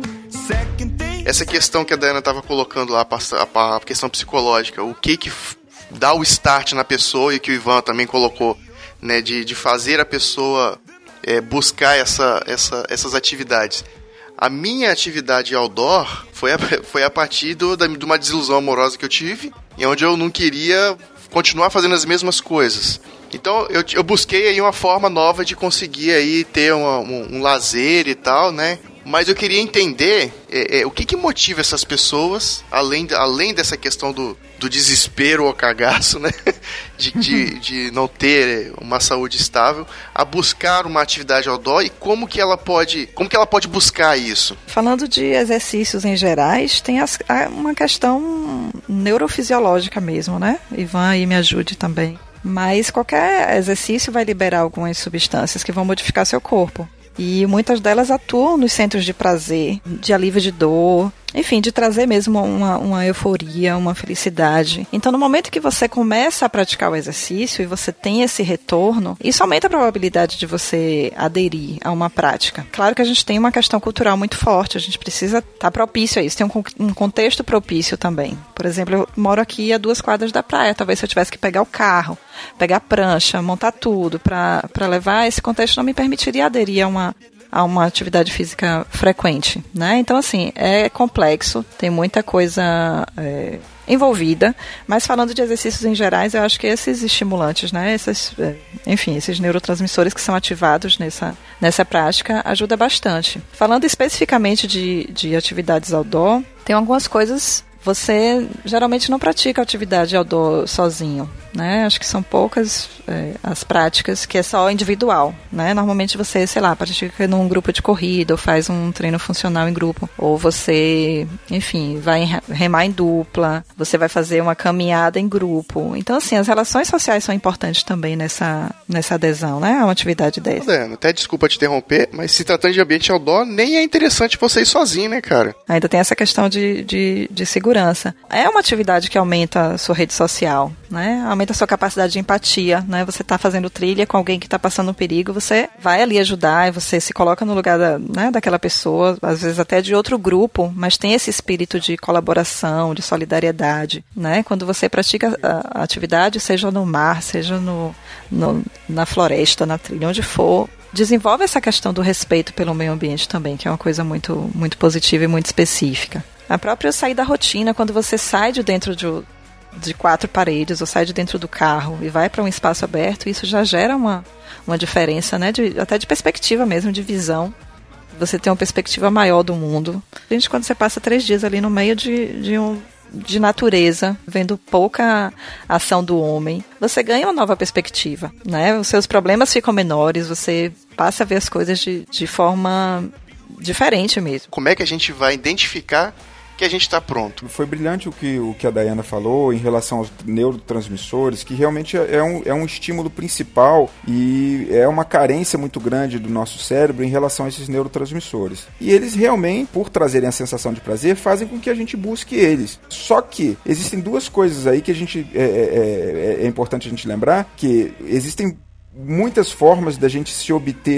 Second thing. Essa questão que a Dayana tava colocando lá, a questão psicológica, o que que dá o start na pessoa, e que o Ivan também colocou, né, de, de fazer a pessoa é, buscar essa, essa, essas atividades. A minha atividade outdoor foi a, foi a partir do, da, de uma desilusão amorosa que eu tive, e onde eu não queria continuar fazendo as mesmas coisas. Então eu, eu busquei aí uma forma nova de conseguir aí ter uma, um, um lazer e tal, né? Mas eu queria entender é, é, o que, que motiva essas pessoas, além, além dessa questão do, do desespero ou cagaço, né? De, de, de não ter uma saúde estável, a buscar uma atividade outdoor, e como que ela pode, como que ela pode buscar isso? Falando de exercícios em gerais, tem as, uma questão neurofisiológica mesmo, né? Ivan aí me ajude também. Mas qualquer exercício vai liberar algumas substâncias que vão modificar seu corpo. E muitas delas atuam nos centros de prazer, de alívio de dor, enfim, de trazer mesmo uma, uma euforia, uma felicidade. Então, no momento que você começa a praticar o exercício e você tem esse retorno, isso aumenta a probabilidade de você aderir a uma prática. Claro que a gente tem uma questão cultural muito forte, a gente precisa estar propício a isso, tem um, um contexto propício também. Por exemplo, eu moro aqui a duas quadras da praia, talvez se eu tivesse que pegar o carro, pegar a prancha, montar tudo para para levar, esse contexto não me permitiria aderir a uma a uma atividade física frequente, né? Então, assim, é complexo, tem muita coisa é, envolvida, mas falando de exercícios em gerais, eu acho que esses estimulantes, né? Esses, é, enfim, esses neurotransmissores que são ativados nessa, nessa prática, ajuda bastante. Falando especificamente de, de atividades outdoor, tem algumas coisas. Você geralmente não pratica atividade outdoor sozinho, né? Acho que são poucas é, as práticas que é só individual, né? Normalmente você, sei lá, pratica num grupo de corrida, ou faz um treino funcional em grupo, ou você, enfim, vai remar em dupla, você vai fazer uma caminhada em grupo. Então, assim, as relações sociais são importantes também nessa, nessa adesão, né? A uma atividade dessa. Dano, até desculpa te interromper, mas se tratando de ambiente outdoor, nem é interessante você ir sozinho, né, cara? Ainda tem essa questão de, de, de segurança. É uma atividade que aumenta a sua rede social, né? Aumenta a sua capacidade de empatia, né? Você está fazendo trilha com alguém que está passando um perigo, você vai ali ajudar, e você se coloca no lugar da, né, daquela pessoa, às vezes até de outro grupo, mas tem esse espírito de colaboração, de solidariedade, né? Quando você pratica a, a atividade, seja no mar, seja no, no, na floresta, na trilha, onde for, desenvolve essa questão do respeito pelo meio ambiente também, que é uma coisa muito, muito positiva e muito específica. A própria sair da rotina, quando você sai de dentro de, de quatro paredes, ou sai de dentro do carro e vai para um espaço aberto, isso já gera uma, uma diferença, né? De, até de perspectiva mesmo, de visão. Você tem uma perspectiva maior do mundo. Gente, quando você passa três dias ali no meio de, de, um, de natureza, vendo pouca ação do homem, você ganha uma nova perspectiva, né? Os seus problemas ficam menores, você passa a ver as coisas de, de forma diferente mesmo. Como é que a gente vai identificar que a gente está pronto? Foi brilhante o que, o que a Dayana falou em relação aos neurotransmissores, que realmente é um, é um estímulo principal e é uma carência muito grande do nosso cérebro em relação a esses neurotransmissores. E eles realmente, por trazerem a sensação de prazer, fazem com que a gente busque eles. Só que existem duas coisas aí que a gente é, é, é, é importante a gente lembrar, que existem muitas formas da gente se obter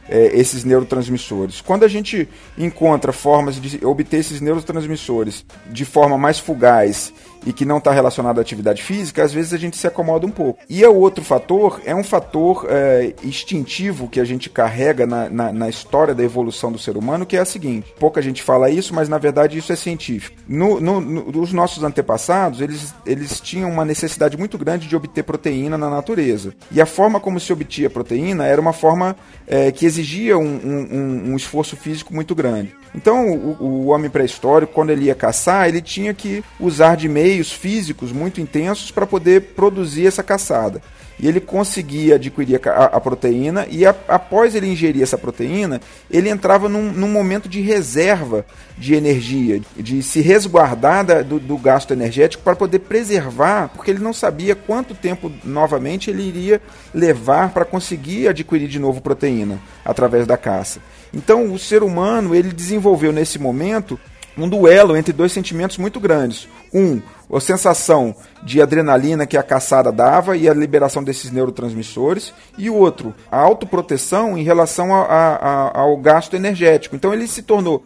é, esses neurotransmissores. Quando a gente encontra formas de obter esses neurotransmissores de forma mais fugaz e que não está relacionado à atividade física, às vezes a gente se acomoda um pouco. E o outro fator é um fator é, instintivo que a gente carrega na, na, na história da evolução do ser humano, que é a seguinte: pouca gente fala isso, mas na verdade isso é científico. No, no, no, os nossos antepassados, eles, eles tinham uma necessidade muito grande de obter proteína na natureza. E a forma como se obtia proteína era uma forma é, que exigia um, um, um esforço físico muito grande. Então, o, o homem pré-histórico, quando ele ia caçar, ele tinha que usar de meios físicos muito intensos para poder produzir essa caçada. E ele conseguia adquirir a, a proteína e a, após ele ingerir essa proteína, ele entrava num, num momento de reserva de energia, de se resguardar da, do, do gasto energético para poder preservar, porque ele não sabia quanto tempo novamente ele iria levar para conseguir adquirir de novo proteína através da caça. Então o ser humano, ele desenvolveu nesse momento um duelo entre dois sentimentos muito grandes. Um, a sensação de adrenalina que a caçada dava e a liberação desses neurotransmissores, e o outro, a autoproteção em relação a, a, a, ao gasto energético. Então ele se tornou,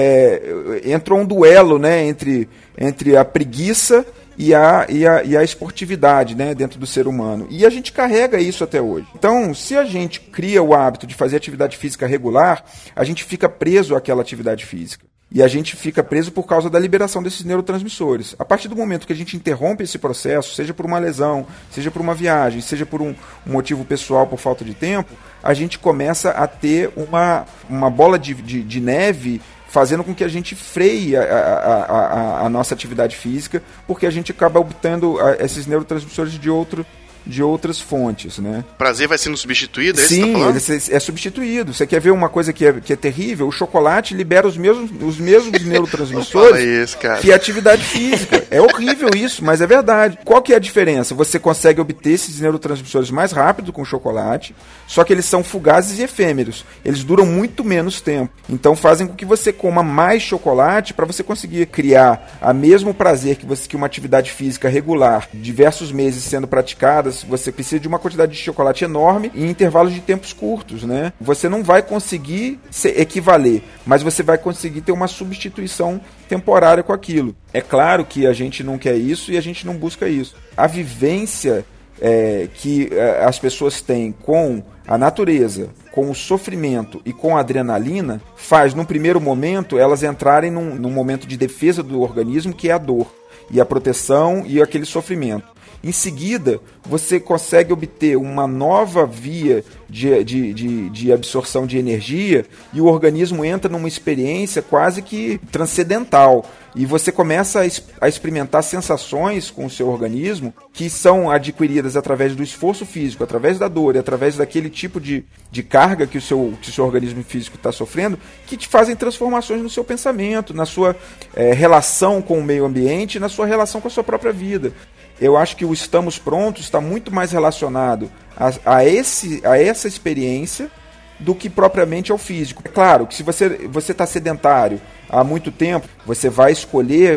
é, entrou um duelo, né, entre, entre a preguiça e a, e a, e a esportividade, né, dentro do ser humano. E a gente carrega isso até hoje. Então, se a gente cria o hábito de fazer atividade física regular, a gente fica preso àquela atividade física. E a gente fica preso por causa da liberação desses neurotransmissores. A partir do momento que a gente interrompe esse processo, seja por uma lesão, seja por uma viagem, seja por um, um motivo pessoal, por falta de tempo, a gente começa a ter uma, uma bola de, de, de neve fazendo com que a gente freie a, a, a, a nossa atividade física, porque a gente acaba obtendo esses neurotransmissores de outro... de outras fontes, né? O prazer vai sendo substituído, é Sim, isso que você tá ele é substituído. Você quer ver uma coisa que é, que é terrível? O chocolate libera os mesmos, os mesmos neurotransmissores isso, cara. que a atividade física. É horrível isso, mas é verdade. Qual que é a diferença? Você consegue obter esses neurotransmissores mais rápido com o chocolate, só que eles são fugazes e efêmeros. Eles duram muito menos tempo. Então fazem com que você coma mais chocolate para você conseguir criar o mesmo prazer que, você, que uma atividade física regular, diversos meses sendo praticada. Você precisa de uma quantidade de chocolate enorme em intervalos de tempos curtos, né? Você não vai conseguir se equivaler, mas você vai conseguir ter uma substituição temporária com aquilo. É claro que a gente não quer isso e a gente não busca isso. A vivência é, que é, as pessoas têm com a natureza, com o sofrimento e com a adrenalina, faz, num primeiro momento, elas entrarem num, num momento de defesa do organismo, que é a dor, e a proteção e aquele sofrimento. Em seguida, você consegue obter uma nova via de, de, de, de absorção de energia e o organismo entra numa experiência quase que transcendental. E você começa a, a experimentar sensações com o seu organismo que são adquiridas através do esforço físico, através da dor e através daquele tipo de, de carga que o, seu, que o seu organismo físico está sofrendo, que te fazem transformações no seu pensamento, na sua é, relação com o meio ambiente e na sua relação com a sua própria vida. Eu acho que o Estamos Prontos está muito mais relacionado a, a, esse, a essa experiência do que propriamente ao físico. É claro que se você está sedentário há muito tempo, você vai escolher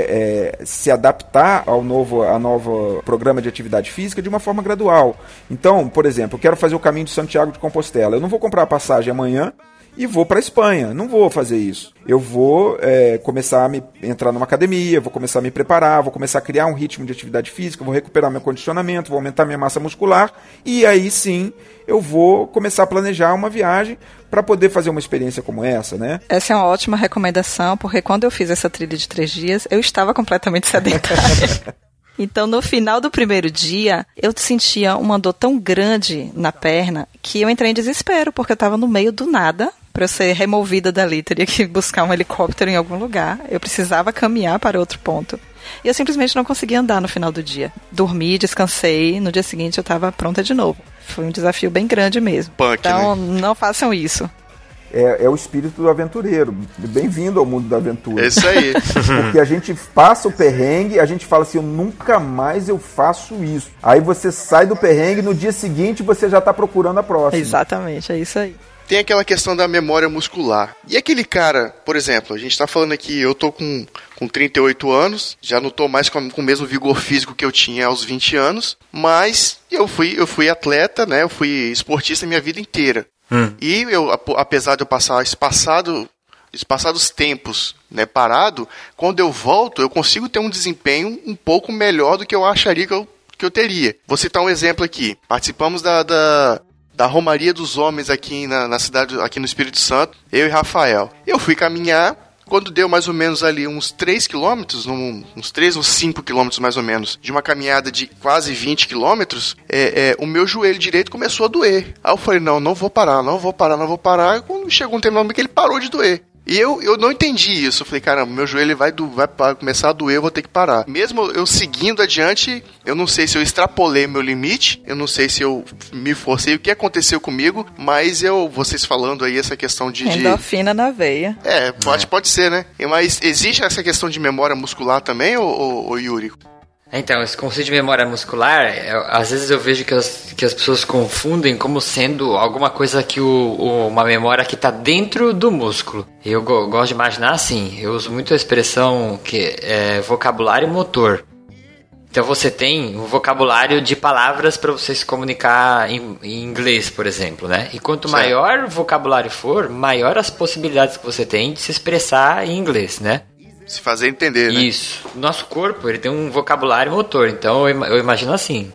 é, é, se adaptar ao novo, ao novo programa de atividade física de uma forma gradual. Então, por exemplo, eu quero fazer o caminho de Santiago de Compostela. Eu não vou comprar a passagem amanhã e vou para a Espanha. Não vou fazer isso. Eu vou é, começar a me, entrar numa academia, vou começar a me preparar, vou começar a criar um ritmo de atividade física, vou recuperar meu condicionamento, vou aumentar minha massa muscular e aí sim eu vou começar a planejar uma viagem para poder fazer uma experiência como essa, né? Essa é uma ótima recomendação, porque quando eu fiz essa trilha de três dias, eu estava completamente sedentária. Então, no final do primeiro dia, eu sentia uma dor tão grande na perna que eu entrei em desespero, porque eu estava no meio do nada. Para eu ser removida dali, teria que buscar um helicóptero em algum lugar. Eu precisava caminhar para outro ponto. E eu simplesmente não conseguia andar no final do dia. Dormi, descansei, no dia seguinte eu estava pronta de novo. Foi um desafio bem grande mesmo. Punk, então, né? Não façam isso. É, é o espírito do aventureiro. Bem-vindo ao mundo da aventura. É isso aí. Porque a gente passa o perrengue, a gente fala assim, eu nunca mais eu faço isso. Aí você sai do perrengue, no dia seguinte você já está procurando a próxima. Exatamente, é isso aí. Tem aquela questão da memória muscular. E aquele cara, por exemplo, a gente tá falando aqui, eu tô com, com trinta e oito anos, já não tô mais com, com o mesmo vigor físico que eu tinha aos vinte anos, mas eu fui, eu fui atleta, né? Eu fui esportista a minha vida inteira. Hum. E eu, apesar de eu passar esse passado, esse passados tempos, né, parado, quando eu volto, eu consigo ter um desempenho um pouco melhor do que eu acharia que eu, que eu teria. Vou citar um exemplo aqui. Participamos da, da, da Romaria dos Homens aqui na, na cidade, aqui no Espírito Santo, eu e Rafael. Eu fui caminhar, quando deu mais ou menos ali uns três quilômetros, uns três ou cinco quilômetros mais ou menos, de uma caminhada de quase vinte quilômetros, é, é, o meu joelho direito começou a doer. Aí eu falei, não, não vou parar, não vou parar, não vou parar. E quando chegou um tempo que ele parou de doer. E eu, eu não entendi isso. Eu falei, caramba, meu joelho vai, do, vai começar a doer, eu vou ter que parar. Mesmo eu seguindo adiante, eu não sei se eu extrapolei meu limite, eu não sei se eu me forcei, o que aconteceu comigo, mas eu, vocês falando aí essa questão de... Endorfina de... na veia. É, pode, é. pode ser, né? Mas existe essa questão de memória muscular também, ô, ô, ô Yuri? Então, esse conceito de memória muscular, eu, às vezes eu vejo que as, que as pessoas confundem como sendo alguma coisa que o, o, uma memória que está dentro do músculo. Eu go, gosto de imaginar assim, eu uso muito a expressão que é vocabulário motor. Então você tem um vocabulário de palavras para você se comunicar em, em inglês, por exemplo, né? E quanto certo. maior o vocabulário for, maior as possibilidades que você tem de se expressar em inglês, né? Se fazer entender, né? Isso. Nosso corpo, ele tem um vocabulário motor. Então, eu, eu imagino assim.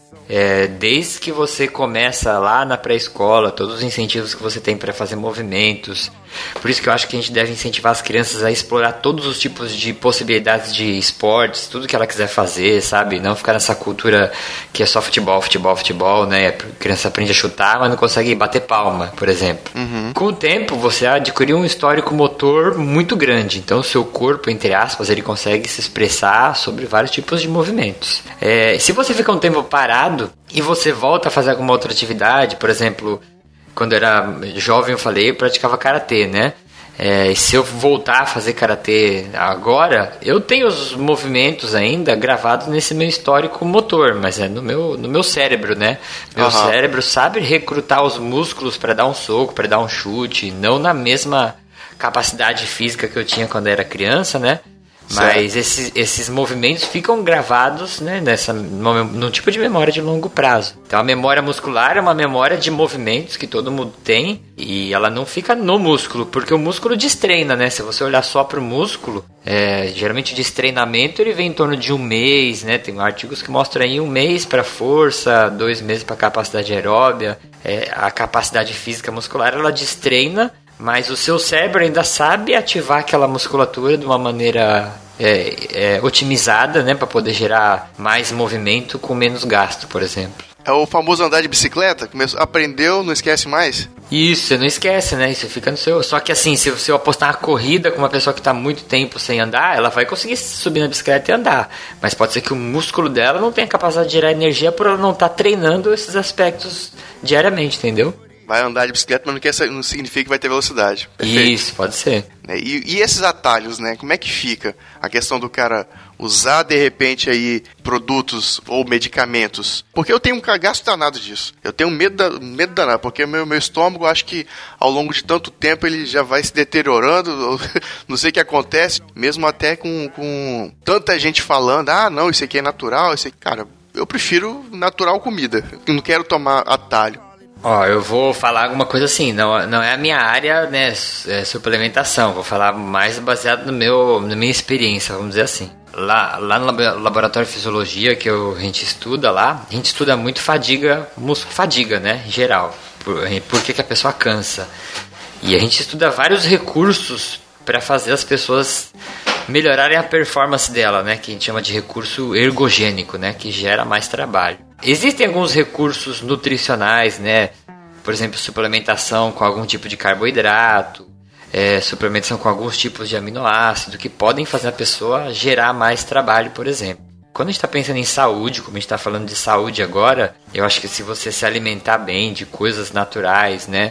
É, desde que você começa lá na pré-escola, todos os incentivos que você tem para fazer movimentos. Por isso que eu acho que a gente deve incentivar as crianças a explorar todos os tipos de possibilidades de esportes, tudo que ela quiser fazer, sabe? Não ficar nessa cultura que é só futebol, futebol, futebol, né? A criança aprende a chutar, mas não consegue bater palma, por exemplo. Uhum. Com o tempo, você adquiriu um histórico motor muito grande. Então, o seu corpo, entre aspas, ele consegue se expressar sobre vários tipos de movimentos. É, se você fica um tempo parado e você volta a fazer alguma outra atividade, por exemplo, quando eu era jovem, eu falei, eu praticava karatê, né? É, e se eu voltar a fazer karatê agora, eu tenho os movimentos ainda gravados nesse meu histórico motor, mas é no meu, no meu cérebro, né? Meu uhum. cérebro sabe recrutar os músculos para dar um soco, para dar um chute, não na mesma capacidade física que eu tinha quando eu era criança, né? Mas esses, esses movimentos ficam gravados, né, nessa, no, no tipo de memória de longo prazo. Então a memória muscular é uma memória de movimentos que todo mundo tem e ela não fica no músculo, porque o músculo destreina, né? Se você olhar só para o músculo, é, geralmente o destreinamento ele vem em torno de um mês, né? Tem artigos que mostram aí um mês para força, dois meses para capacidade aeróbia. É, a capacidade física muscular ela destreina, mas o seu cérebro ainda sabe ativar aquela musculatura de uma maneira é, é, otimizada, né, para poder gerar mais movimento com menos gasto, por exemplo. É o famoso andar de bicicleta? Começou, aprendeu, não esquece mais? Isso, você não esquece, né? Isso fica no seu... Só que assim, se você apostar uma corrida com uma pessoa que está muito tempo sem andar, ela vai conseguir subir na bicicleta e andar. Mas pode ser que o músculo dela não tenha capacidade de gerar energia por ela não estar tá treinando esses aspectos diariamente, entendeu? Vai andar de bicicleta, mas não, quer, não significa que vai ter velocidade. Perfeito. Isso, pode ser. E, e esses atalhos, né? Como é que fica a questão do cara usar, de repente, aí produtos ou medicamentos? Porque eu tenho um cagaço danado disso. Eu tenho medo, da, medo danado, porque o meu, meu estômago, acho que ao longo de tanto tempo ele já vai se deteriorando. Não sei o que acontece, mesmo até com, com tanta gente falando, ah, não, isso aqui é natural, isso aqui... Cara, eu prefiro natural comida. Eu não quero tomar atalho. Ó, eu vou falar alguma coisa assim, não, não é a minha área, né, é suplementação, vou falar mais baseado no meu, na minha experiência, vamos dizer assim. Lá, lá no laboratório de fisiologia que eu, a gente estuda lá, a gente estuda muito fadiga, músculo, fadiga, né, em geral, por, por que, que a pessoa cansa. E a gente estuda vários recursos para fazer as pessoas melhorarem a performance dela, né, que a gente chama de recurso ergogênico, né, que gera mais trabalho. Existem alguns recursos nutricionais, né? Por exemplo, suplementação com algum tipo de carboidrato, é, suplementação com alguns tipos de aminoácido que podem fazer a pessoa gerar mais trabalho, por exemplo. Quando a gente está pensando em saúde, como a gente está falando de saúde agora, eu acho que se você se alimentar bem de coisas naturais, né?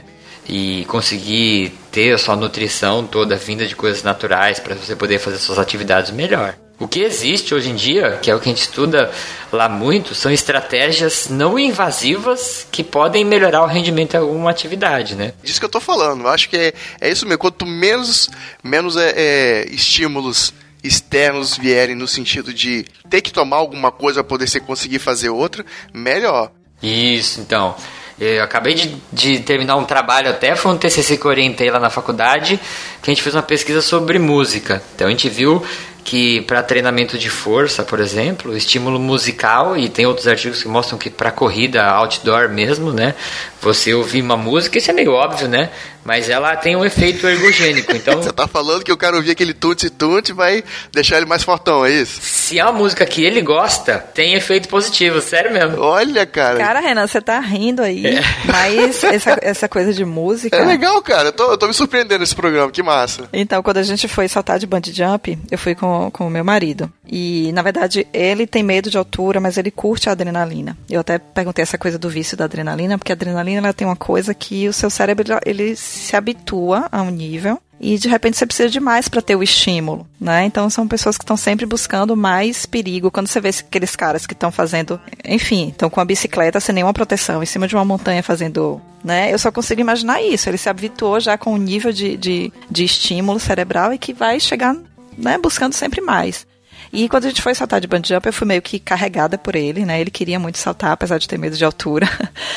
E conseguir ter a sua nutrição toda vinda de coisas naturais para você poder fazer suas atividades melhor. O que existe hoje em dia, que é o que a gente estuda lá muito, são estratégias não invasivas que podem melhorar o rendimento de alguma atividade, né? Disso que eu tô falando, eu acho que é, é isso mesmo, quanto menos, menos é, é, estímulos externos vierem no sentido de ter que tomar alguma coisa para poder você conseguir fazer outra, melhor. Isso, então... Eu acabei de, de terminar um trabalho até, foi um T C C que eu orientei lá na faculdade, que a gente fez uma pesquisa sobre música. Então a gente viu que para treinamento de força, por exemplo, o estímulo musical, e tem outros artigos que mostram que para corrida outdoor mesmo, né, você ouvir uma música, isso é meio óbvio, né, mas ela tem um efeito ergogênico, então... Você tá falando que o cara ouvir aquele tunte-tunte vai deixar ele mais fortão, é isso? Se é uma música que ele gosta, tem efeito positivo, sério mesmo. Olha, cara... Cara, Renan, você tá rindo aí, é. Mas essa, essa coisa de música... É legal, cara, eu tô, eu tô me surpreendendo nesse programa, que massa. Então, quando a gente foi saltar de bungee jump, eu fui com, com o meu marido. E, na verdade, ele tem medo de altura, mas ele curte a adrenalina. Eu até perguntei essa coisa do vício da adrenalina, porque a adrenalina ela tem uma coisa que o seu cérebro ele se habitua a um nível e de repente você precisa de mais para ter o estímulo, né? Então são pessoas que estão sempre buscando mais perigo. Quando você vê aqueles caras que estão fazendo, enfim, estão com a bicicleta sem nenhuma proteção em cima de uma montanha fazendo, né? Eu só consigo imaginar isso. Ele se habituou já com um nível de, de, de estímulo cerebral e que vai chegar, né, buscando sempre mais. E quando a gente foi saltar de bungee jump, eu fui meio que carregada por ele, né? Ele queria muito saltar, apesar de ter medo de altura.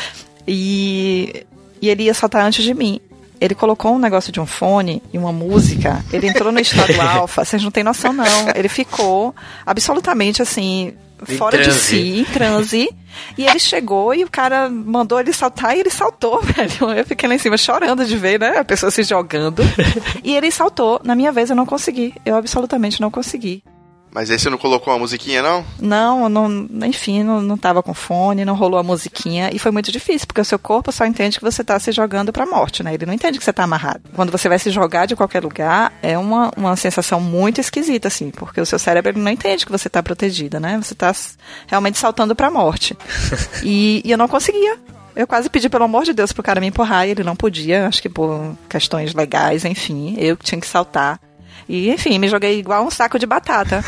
E, e ele ia saltar antes de mim. Ele colocou um negócio de um fone e uma música. Ele entrou no estado alfa. Vocês não têm noção, não. Ele ficou absolutamente, assim, fora de si, em transe. E ele chegou e o cara mandou ele saltar e ele saltou, velho. Eu fiquei lá em cima chorando de ver, né? A pessoa se jogando. E ele saltou. Na minha vez eu não consegui. Eu absolutamente não consegui. Mas aí você não colocou uma musiquinha, não? Não, não, enfim, não, não tava com fone, não rolou a musiquinha. E foi muito difícil, porque o seu corpo só entende que você tá se jogando pra morte, né? Ele não entende que você tá amarrado. Quando você vai se jogar de qualquer lugar, é uma, uma sensação muito esquisita, assim, porque o seu cérebro ele não entende que você tá protegida, né? Você tá realmente saltando pra morte. E, e eu não conseguia. Eu quase pedi, pelo amor de Deus, pro cara me empurrar e ele não podia, acho que por questões legais, enfim. Eu tinha que saltar. E, enfim, me joguei igual um saco de batata.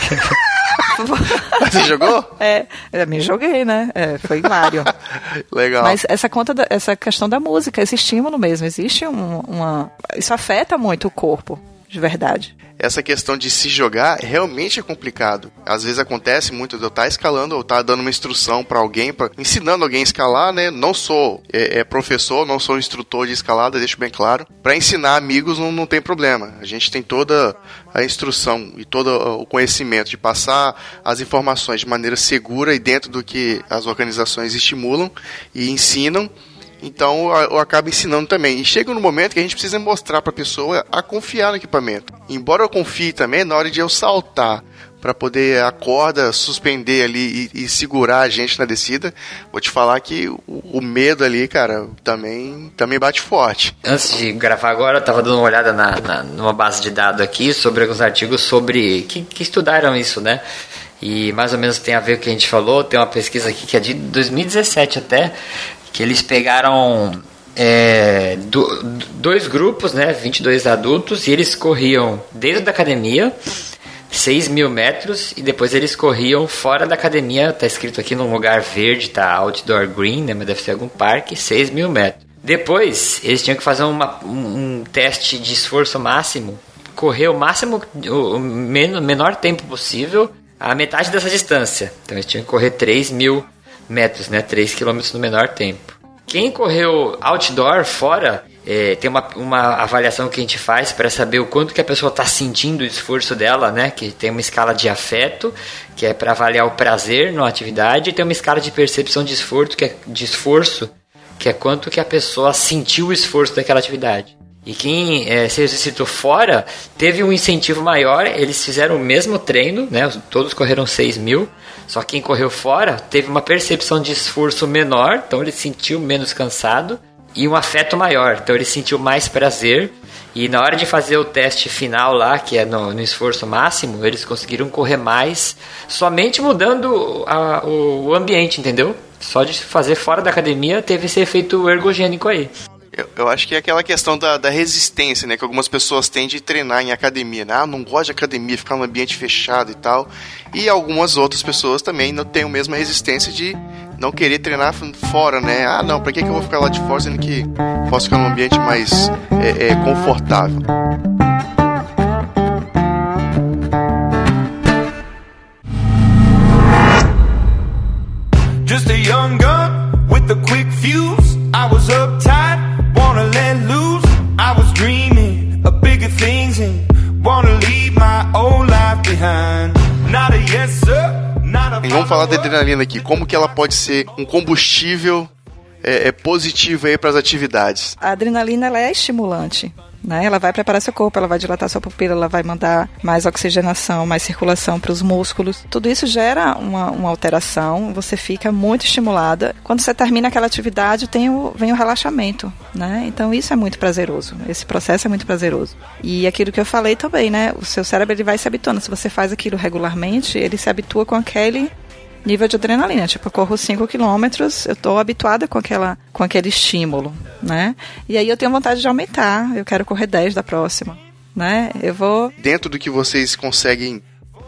Você jogou? É, eu me joguei, né? É, foi hilário. Legal. Mas essa, conta da, essa questão da música, esse estímulo mesmo, existe um, uma... Isso afeta muito o corpo, de verdade. Essa questão de se jogar realmente é complicado. Às vezes acontece muito de eu estar escalando ou estar dando uma instrução para alguém, pra, ensinando alguém a escalar, né? Não sou é, é professor, não sou instrutor de escalada, deixo bem claro. Para ensinar amigos não, não tem problema. A gente tem toda a instrução e todo o conhecimento de passar as informações de maneira segura e dentro do que as organizações estimulam e ensinam. Então eu acabo ensinando também. E chega no momento que a gente precisa mostrar para a pessoa a confiar no equipamento. Embora eu confie também, na hora de eu saltar para poder a corda suspender ali e, e segurar a gente na descida, vou te falar que o, o medo ali, cara, também, também bate forte. Antes de gravar agora, eu tava dando uma olhada na, na, numa base de dados aqui sobre alguns artigos sobre que, que estudaram isso, né? E mais ou menos tem a ver com o que a gente falou. Tem uma pesquisa aqui que é de dois mil e dezessete até, que eles pegaram é, do, dois grupos, né, vinte e dois adultos, e eles corriam dentro da academia seis mil metros e depois eles corriam fora da academia, tá escrito aqui num lugar verde, tá outdoor green, né, mas deve ser algum parque, seis mil metros. Depois eles tinham que fazer uma, um, um teste de esforço máximo, correr o máximo, o menor tempo possível, a metade dessa distância. Então eles tinham que correr três mil metros, né? três quilômetros no menor tempo. Quem correu outdoor, fora, é, tem uma, uma avaliação que a gente faz para saber o quanto que a pessoa está sentindo o esforço dela, né? Que tem uma escala de afeto, que é para avaliar o prazer na atividade, e tem uma escala de percepção de esforço, que é, de esforço, que é quanto que a pessoa sentiu o esforço daquela atividade. E quem é, se exercitou fora teve um incentivo maior. Eles fizeram o mesmo treino, né? Todos correram seis mil. Só que quem correu fora teve uma percepção de esforço menor, então ele sentiu menos cansado, e um afeto maior, então ele sentiu mais prazer. E na hora de fazer o teste final lá, que é no, no esforço máximo, eles conseguiram correr mais somente mudando a, o, o ambiente, entendeu? Só de fazer fora da academia teve esse efeito ergogênico aí. Eu, eu acho que é aquela questão da, da resistência, né? Que algumas pessoas têm de treinar em academia, né? Ah, não gosto de academia, ficar num ambiente fechado e tal. E algumas outras pessoas também não têm a mesma resistência de não querer treinar fora, né? Ah, não, pra que, que eu vou ficar lá de fora, sendo que posso ficar num ambiente mais é, é, confortável? Just a young gun with a quick fuse. I falar da adrenalina aqui, como que ela pode ser um combustível é, é positivo aí para as atividades? A adrenalina, ela é estimulante, né? Ela vai preparar seu corpo, ela vai dilatar sua pupila, ela vai mandar mais oxigenação, mais circulação para os músculos. Tudo isso gera uma, uma alteração, você fica muito estimulada. Quando você termina aquela atividade, tem o, vem o relaxamento, né? Então isso é muito prazeroso, esse processo é muito prazeroso. E aquilo que eu falei também, né? O seu cérebro, ele vai se habituando. Se você faz aquilo regularmente, ele se habitua com aquele nível de adrenalina. Tipo, eu corro cinco quilômetros, eu estou habituada com, aquela, com aquele estímulo, né? E aí eu tenho vontade de aumentar, eu quero correr dez da próxima, né? Eu vou... Dentro do que vocês conseguem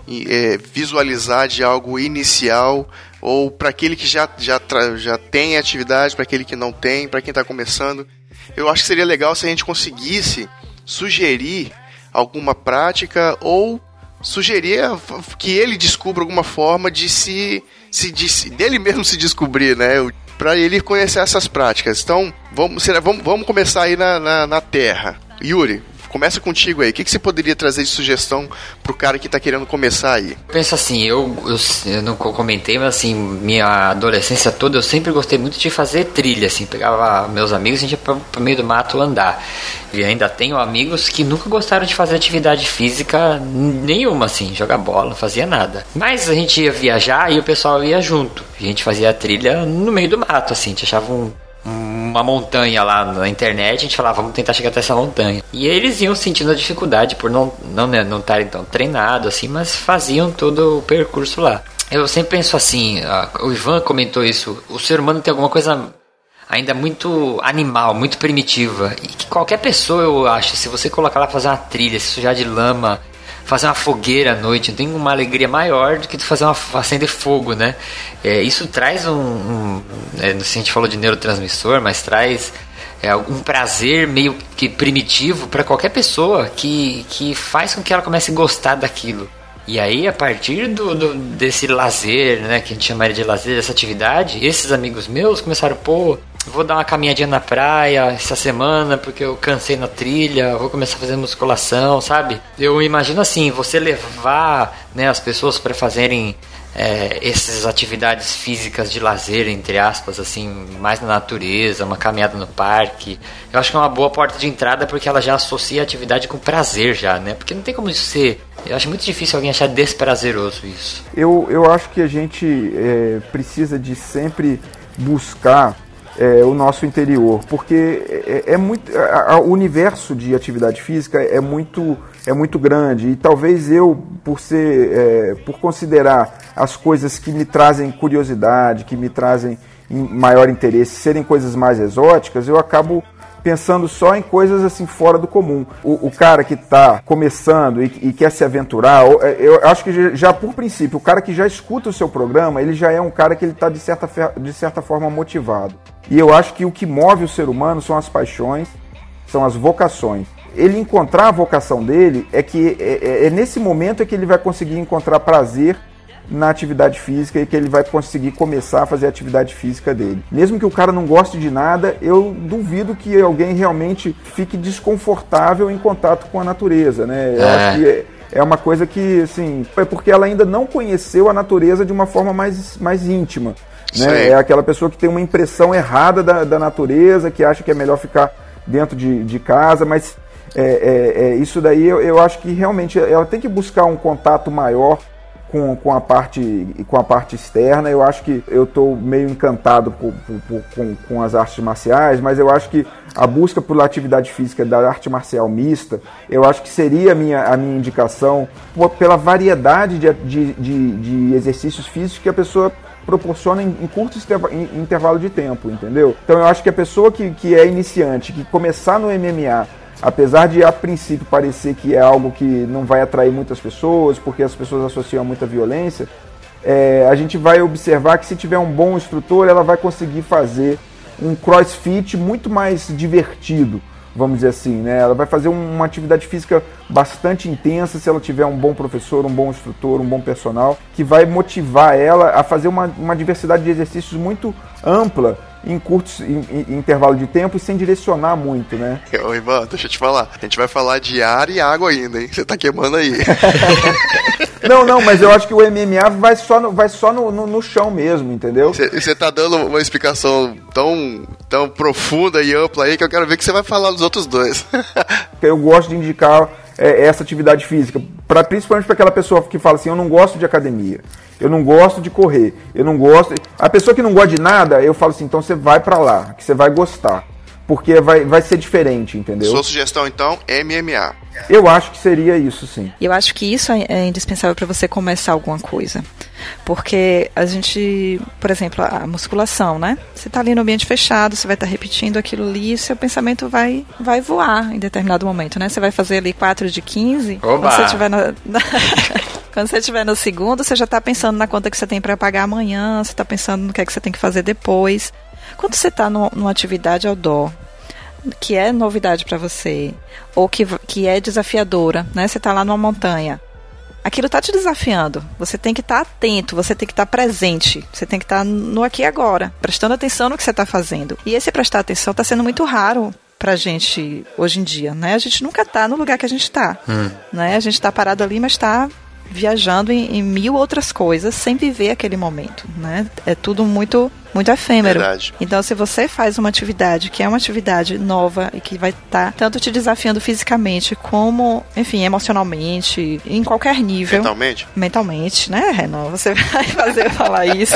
é, visualizar de algo inicial, ou para aquele que já, já, já tem atividade, para aquele que não tem, para quem está começando, eu acho que seria legal se a gente conseguisse sugerir alguma prática ou sugerir que ele descubra alguma forma de se, se de, dele mesmo se descobrir, né? Para ele conhecer essas práticas. Então, vamos, vamos, vamos começar aí na, na, na terra. Yuri, começa contigo aí. O que, que você poderia trazer de sugestão pro cara que tá querendo começar aí? Penso assim, eu, eu, eu não comentei, mas assim, minha adolescência toda eu sempre gostei muito de fazer trilha, assim, pegava meus amigos e a gente ia pra, pro meio do mato andar. E ainda tenho amigos que nunca gostaram de fazer atividade física nenhuma, assim, jogar bola, não fazia nada. Mas a gente ia viajar e o pessoal ia junto. A gente fazia a trilha no meio do mato, assim, a gente achava um, uma montanha lá na internet, a gente falava, vamos tentar chegar até essa montanha. E eles iam sentindo a dificuldade por não não né, não estarem tão treinados, assim, mas faziam todo o percurso lá. Eu sempre penso assim, o Ivan comentou isso, o ser humano tem alguma coisa ainda muito animal, muito primitiva, e que qualquer pessoa, eu acho, se você colocar lá pra fazer uma trilha, se sujar de lama, fazer uma fogueira à noite, não tem uma alegria maior do que fazer uma acender fogo, né? É, isso traz um, um é, não sei se a gente falou de neurotransmissor, mas traz é, um prazer meio que primitivo para qualquer pessoa que, que faz com que ela comece a gostar daquilo. E aí, a partir do, do, desse lazer, né, que a gente chamaria de lazer, dessa atividade, esses amigos meus começaram, pô, vou dar uma caminhadinha na praia essa semana porque eu cansei na trilha, vou começar a fazer musculação, sabe? Eu imagino assim, você levar, né, as pessoas para fazerem é, essas atividades físicas de lazer, entre aspas, assim, mais na natureza, uma caminhada no parque. Eu acho que é uma boa porta de entrada porque ela já associa a atividade com prazer já, né? Porque não tem como isso ser... Eu acho muito difícil alguém achar desprazeroso isso. Eu, eu acho que a gente é, precisa de sempre buscar é, o nosso interior, porque é, é muito, a, a, o universo de atividade física é muito, é muito grande, e talvez eu, por ser, é, por considerar as coisas que me trazem curiosidade, que me trazem maior interesse, serem coisas mais exóticas, eu acabo pensando só em coisas assim fora do comum. O, o cara que está começando e, e quer se aventurar, eu acho que já por princípio, o cara que já escuta o seu programa, ele já é um cara que ele está de certa, de certa forma motivado. E eu acho que o que move o ser humano são as paixões, são as vocações. Ele encontrar a vocação dele é que é, é nesse momento é que ele vai conseguir encontrar prazer na atividade física e que ele vai conseguir começar a fazer a atividade física dele. Mesmo que o cara não goste de nada, eu duvido que alguém realmente fique desconfortável em contato com a natureza, né? Eu é. acho que é, é uma coisa que, assim, é porque ela ainda não conheceu a natureza de uma forma mais, mais íntima, né? É aquela pessoa que tem uma impressão errada da, da natureza, que acha que é melhor ficar dentro de, de casa, mas é, é, é, isso daí eu, eu acho que realmente ela tem que buscar um contato maior Com, com, a parte, com a parte externa. Eu acho que eu estou meio encantado por, por, por, com, com as artes marciais, mas eu acho que a busca por atividade física da arte marcial mista, eu acho que seria a minha, a minha indicação por, pela variedade de, de, de, de exercícios físicos que a pessoa proporciona em, em curto intervalo de tempo, entendeu? Então eu acho que a pessoa que, que é iniciante, que começar no M M A, apesar de a princípio parecer que é algo que não vai atrair muitas pessoas, porque as pessoas associam muita violência, é, a gente vai observar que se tiver um bom instrutor, ela vai conseguir fazer um crossfit muito mais divertido, vamos dizer assim, né? Ela vai fazer uma atividade física bastante intensa se ela tiver um bom professor, um bom instrutor, um bom personal, que vai motivar ela a fazer uma, uma diversidade de exercícios muito ampla em curtos em, em intervalo de tempo e sem direcionar muito, né? Ô, irmão, deixa eu te falar. A gente vai falar de ar e água ainda, hein? Você tá queimando aí. Não, não, mas eu acho que o M M A vai só no, vai só no, no, no chão mesmo, entendeu? Você tá dando uma explicação tão, tão profunda e ampla aí que eu quero ver que você vai falar dos outros dois. Eu gosto de indicar é, essa atividade física, pra, principalmente para aquela pessoa que fala assim, eu não gosto de academia, eu não gosto de correr, eu não gosto... A pessoa que não gosta de nada, eu falo assim, então você vai pra lá, que você vai gostar, porque vai, vai ser diferente, entendeu? Sua sugestão, então, M M A. Eu acho que seria isso, sim. Eu acho que isso é indispensável para você começar alguma coisa. Porque a gente, por exemplo, a musculação, né? Você está ali no ambiente fechado, você vai estar tá repetindo aquilo ali e seu pensamento vai, vai voar em determinado momento, né? Você vai fazer ali quatro de quinze, Oba! Quando você estiver na... Quando você estiver no segundo, você já está pensando na conta que você tem para pagar amanhã, você está pensando no que é que você tem que fazer depois. Quando você está numa atividade outdoor, que é novidade para você, ou que, que é desafiadora, né? Você está lá numa montanha, aquilo está te desafiando, você tem que estar tá atento, você tem que estar tá presente, você tem que estar tá no aqui e agora, prestando atenção no que você está fazendo. E esse prestar atenção está sendo muito raro pra gente hoje em dia, né? A gente nunca está no lugar que a gente está, hum. né? A gente está parado ali, mas está viajando em, em mil outras coisas sem viver aquele momento, né? É tudo muito, muito efêmero. Verdade. Então, se você faz uma atividade que é uma atividade nova e que vai estar tá tanto te desafiando fisicamente como, enfim, emocionalmente, em qualquer nível. Mentalmente? Mentalmente, né, Renan? Você vai fazer eu falar isso.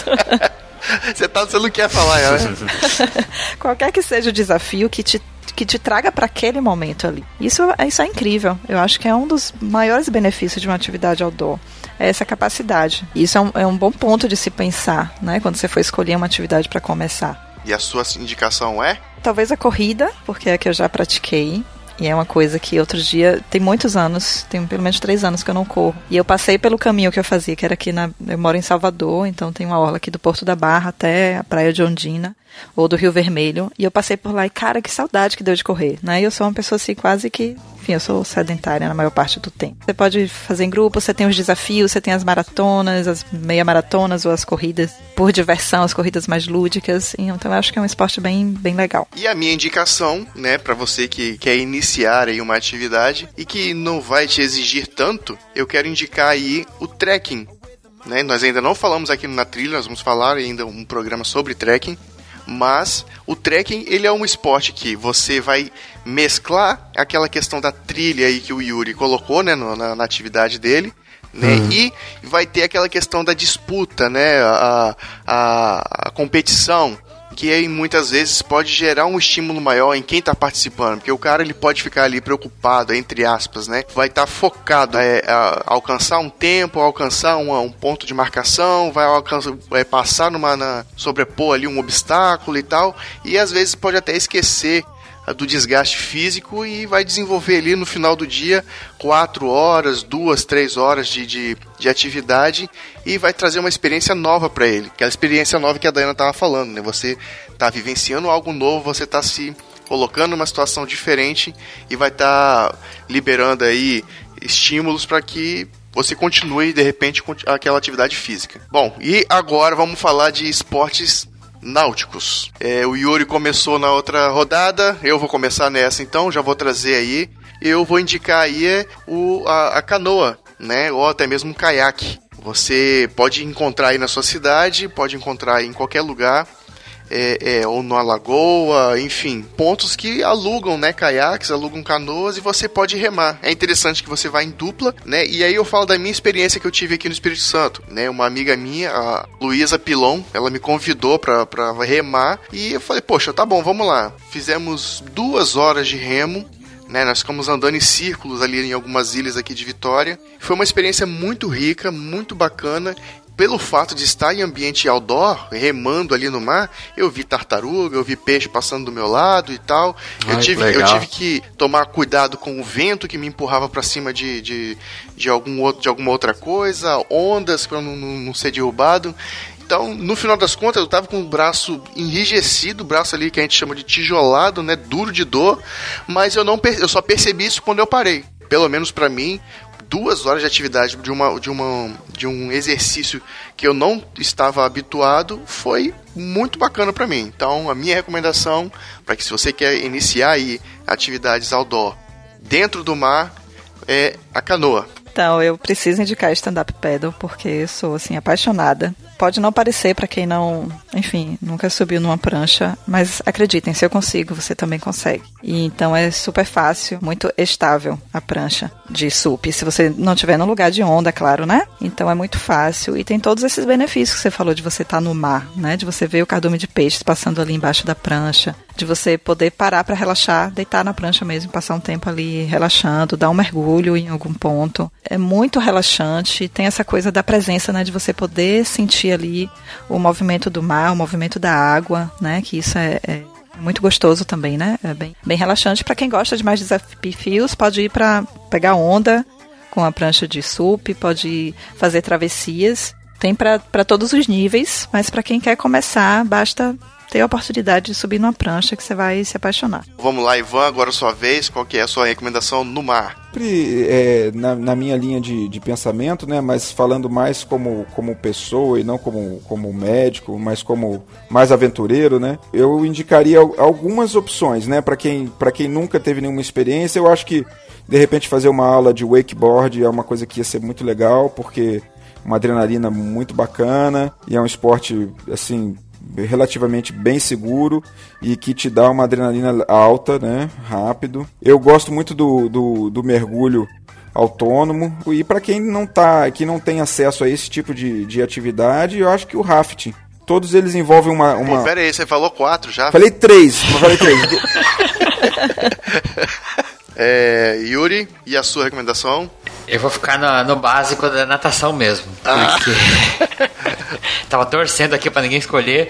Você, tá, você não quer falar, né? Qualquer que seja o desafio que te que te traga para aquele momento ali. Isso, isso é incrível. Eu acho que é um dos maiores benefícios de uma atividade outdoor. É essa capacidade. Isso é um, é um bom ponto de se pensar, né? Quando você for escolher uma atividade para começar. E a sua indicação é? Talvez a corrida, porque é a que eu já pratiquei. E é uma coisa que outro dia, tem muitos anos, tem pelo menos três anos que eu não corro. E eu passei pelo caminho que eu fazia, que era aqui na... Eu moro em Salvador, então tem uma orla aqui do Porto da Barra até a Praia de Ondina, ou do Rio Vermelho. E eu passei por lá e, cara, que saudade que deu de correr, né? E eu sou uma pessoa assim, quase que... Enfim, eu sou sedentária na maior parte do tempo. Você pode fazer em grupo, você tem os desafios, você tem as maratonas, as meia maratonas ou as corridas por diversão, as corridas mais lúdicas. Então eu acho que é um esporte bem, bem legal. E a minha indicação, né, pra você que quer iniciar aí uma atividade e que não vai te exigir tanto, eu quero indicar aí o trekking, né? Nós ainda não falamos aqui na trilha, nós vamos falar ainda um programa sobre trekking. Mas o trekking, ele é um esporte que você vai mesclar aquela questão da trilha aí que o Yuri colocou, né, no, na, na atividade dele, né, uhum. E vai ter aquela questão da disputa, né, a, a, a competição, que aí muitas vezes pode gerar um estímulo maior em quem está participando, porque o cara ele pode ficar ali preocupado, entre aspas, né? Vai estar tá focado é, a alcançar um tempo, alcançar um, um ponto de marcação, vai, alcançar, vai passar numa, na, sobrepor ali um obstáculo e tal, e às vezes pode até esquecer do desgaste físico e vai desenvolver ali no final do dia quatro horas, duas, três horas de, de, de atividade e vai trazer uma experiência nova para ele, aquela experiência nova que a Dayana estava falando, né? Você está vivenciando algo novo, você está se colocando numa situação diferente e vai estar tá liberando aí estímulos para que você continue de repente com aquela atividade física. Bom, e agora vamos falar de esportes náuticos. É, o Yuri começou na outra rodada, eu vou começar nessa então, já vou trazer aí. Eu vou indicar aí o, a, a canoa, né? Ou até mesmo um caiaque. Você pode encontrar aí na sua cidade, pode encontrar aí em qualquer lugar. É, é, ou numa lagoa, enfim, pontos que alugam, né, caiaques, alugam canoas e você pode remar. É interessante que você vá em dupla, né, e aí eu falo da minha experiência que eu tive aqui no Espírito Santo, né, uma amiga minha, a Luísa Pilon, ela me convidou pra, pra remar e eu falei, poxa, tá bom, vamos lá. Fizemos duas horas de remo, né, nós ficamos andando em círculos ali em algumas ilhas aqui de Vitória. Foi uma experiência muito rica, muito bacana. Pelo fato de estar em ambiente outdoor, remando ali no mar, eu vi tartaruga, eu vi peixe passando do meu lado e tal. Eu, Ai, tive, eu tive que tomar cuidado com o vento que me empurrava para cima de, de, de, algum outro, de alguma outra coisa, ondas para não, não, não ser derrubado. Então, no final das contas, eu tava com o braço enrijecido, o braço ali que a gente chama de tijolado, né, duro de dor, mas eu, não, eu só percebi isso quando eu parei. Pelo menos para mim, duas horas de atividade de, uma, de, uma, de um exercício que eu não estava habituado, foi muito bacana para mim. Então, a minha recomendação, para que se você quer iniciar aí atividades outdoor dentro do mar, é a canoa. Então, eu preciso indicar stand-up paddle, porque eu sou, assim, apaixonada. Pode não parecer para quem não, enfim, nunca subiu numa prancha, mas acreditem, se eu consigo, você também consegue. E então é super fácil, muito estável a prancha de S U P, se você não estiver no lugar de onda, claro, né? Então é muito fácil e tem todos esses benefícios que você falou de você estar no mar, né? De você ver o cardume de peixes passando ali embaixo da prancha, de você poder parar para relaxar, deitar na prancha mesmo, passar um tempo ali relaxando, dar um mergulho em algum ponto. É muito relaxante, tem essa coisa da presença, né? De você poder sentir ali o movimento do mar, o movimento da água, né? Que isso é, é muito gostoso também, né? É bem, bem relaxante. Para quem gosta de mais desafios, pode ir para pegar onda com a prancha de S U P, pode ir fazer travessias. Tem para todos os níveis, mas para quem quer começar, basta ter a oportunidade de subir numa prancha que você vai se apaixonar. Vamos lá, Ivan, agora a sua vez. Qual que é a sua recomendação no mar? Sempre é, na, na minha linha de, de pensamento, né, mas falando mais como, como pessoa e não como, como médico, mas como mais aventureiro, né, eu indicaria algumas opções, né, para quem, para quem nunca teve nenhuma experiência. Eu acho que, de repente, fazer uma aula de wakeboard é uma coisa que ia ser muito legal, porque uma adrenalina muito bacana e é um esporte, assim, relativamente bem seguro e que te dá uma adrenalina alta, né, rápido. Eu gosto muito do, do, do mergulho autônomo e para quem não tá, que não tem acesso a esse tipo de, de atividade, eu acho que o rafting. Todos eles envolvem uma... uma... Pô, pera aí, você falou quatro já? Falei três, eu falei três. é, Yuri, e a sua recomendação? Eu vou ficar no, no básico da natação mesmo. Ah. Porque tava torcendo aqui pra ninguém escolher.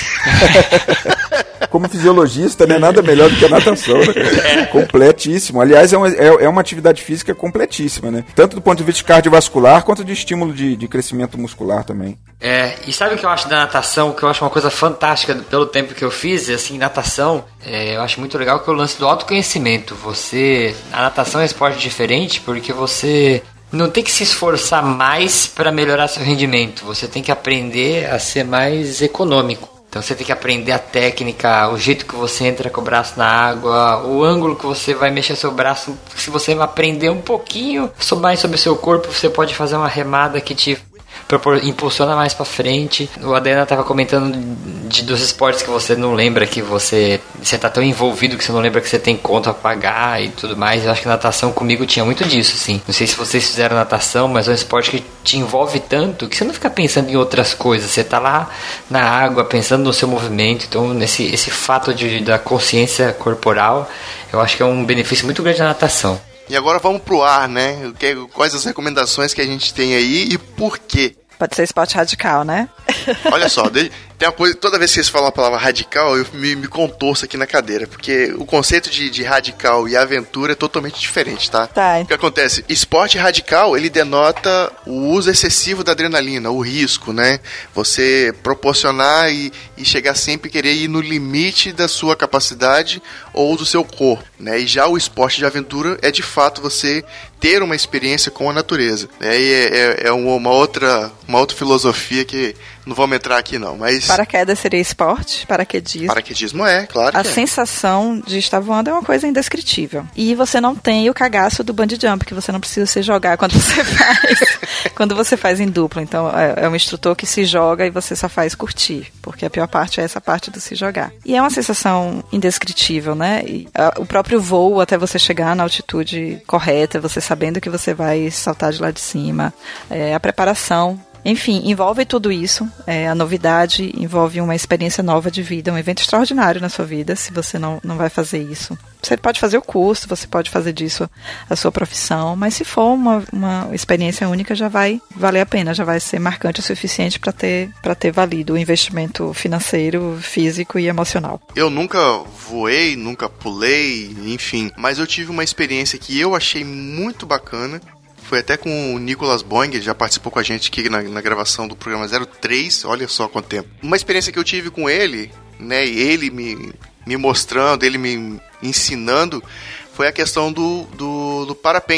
Como fisiologista, né, nada melhor do que a natação, né? É. Completíssimo. Aliás, é uma, é, é uma atividade física completíssima, né? Tanto do ponto de vista cardiovascular, quanto de estímulo de, de crescimento muscular também. É, e sabe o que eu acho da natação, que eu acho uma coisa fantástica pelo tempo que eu fiz, assim, natação, é, eu acho muito legal que é o lance do autoconhecimento. Você, a natação é um esporte diferente porque você não tem que se esforçar mais para melhorar seu rendimento, você tem que aprender a ser mais econômico. Então você tem que aprender a técnica, o jeito que você entra com o braço na água, o ângulo que você vai mexer seu braço. Se você aprender um pouquinho mais sobre o seu corpo, você pode fazer uma remada que te impulsiona mais pra frente. O Adriano tava comentando de, dos esportes que você não lembra, que você, você tá tão envolvido que você não lembra que você tem conta a pagar e tudo mais. Eu acho que natação comigo tinha muito disso, assim. Não sei se vocês fizeram natação, mas é um esporte que te envolve tanto que você não fica pensando em outras coisas. Você tá lá na água pensando no seu movimento. Então nesse, esse fato de, da consciência corporal, eu acho que é um benefício muito grande da natação. E agora vamos pro ar, né? Quais as recomendações que a gente tem aí e por quê? Pode ser esporte radical, né? Olha só, tem uma coisa, toda vez que vocês falam a palavra radical, eu me, me contorço aqui na cadeira, porque o conceito de, de radical e aventura é totalmente diferente, tá? Tá. O que acontece? Esporte radical, ele denota o uso excessivo da adrenalina, o risco, né? Você proporcionar e, e chegar sempre a querer ir no limite da sua capacidade ou do seu corpo, né? E já o esporte de aventura é de fato você ter uma experiência com a natureza, né? E é, é, é uma, outra, uma outra filosofia que não vamos entrar aqui não, mas... Paraquedas seria esporte, paraquedismo. Paraquedismo é, claro A que é. sensação de estar voando é uma coisa indescritível. E você não tem o cagaço do bungee jump, que você não precisa se jogar quando você faz, quando você faz em dupla. Então é, é um instrutor que se joga e você só faz curtir, porque a pior parte é essa parte do se jogar. E é uma sensação indescritível, né? E, a, o próprio voo até você chegar na altitude correta, você sabendo que você vai saltar de lá de cima, é, a preparação. Enfim, envolve tudo isso, é, a novidade envolve uma experiência nova de vida, um evento extraordinário na sua vida, se você não, não vai fazer isso. Você pode fazer o curso, você pode fazer disso a sua profissão, mas se for uma, uma experiência única, já vai valer a pena, já vai ser marcante o suficiente para ter, para ter valido o investimento financeiro, físico e emocional. Eu nunca voei, nunca pulei, enfim, mas eu tive uma experiência que eu achei muito bacana. Foi até com o Nicolas Boing, ele já participou com a gente aqui na, na gravação do programa zero três, olha só quanto tempo. Uma experiência que eu tive com ele, né, e ele me, me mostrando, ele me ensinando, foi a questão do, do, do parapente.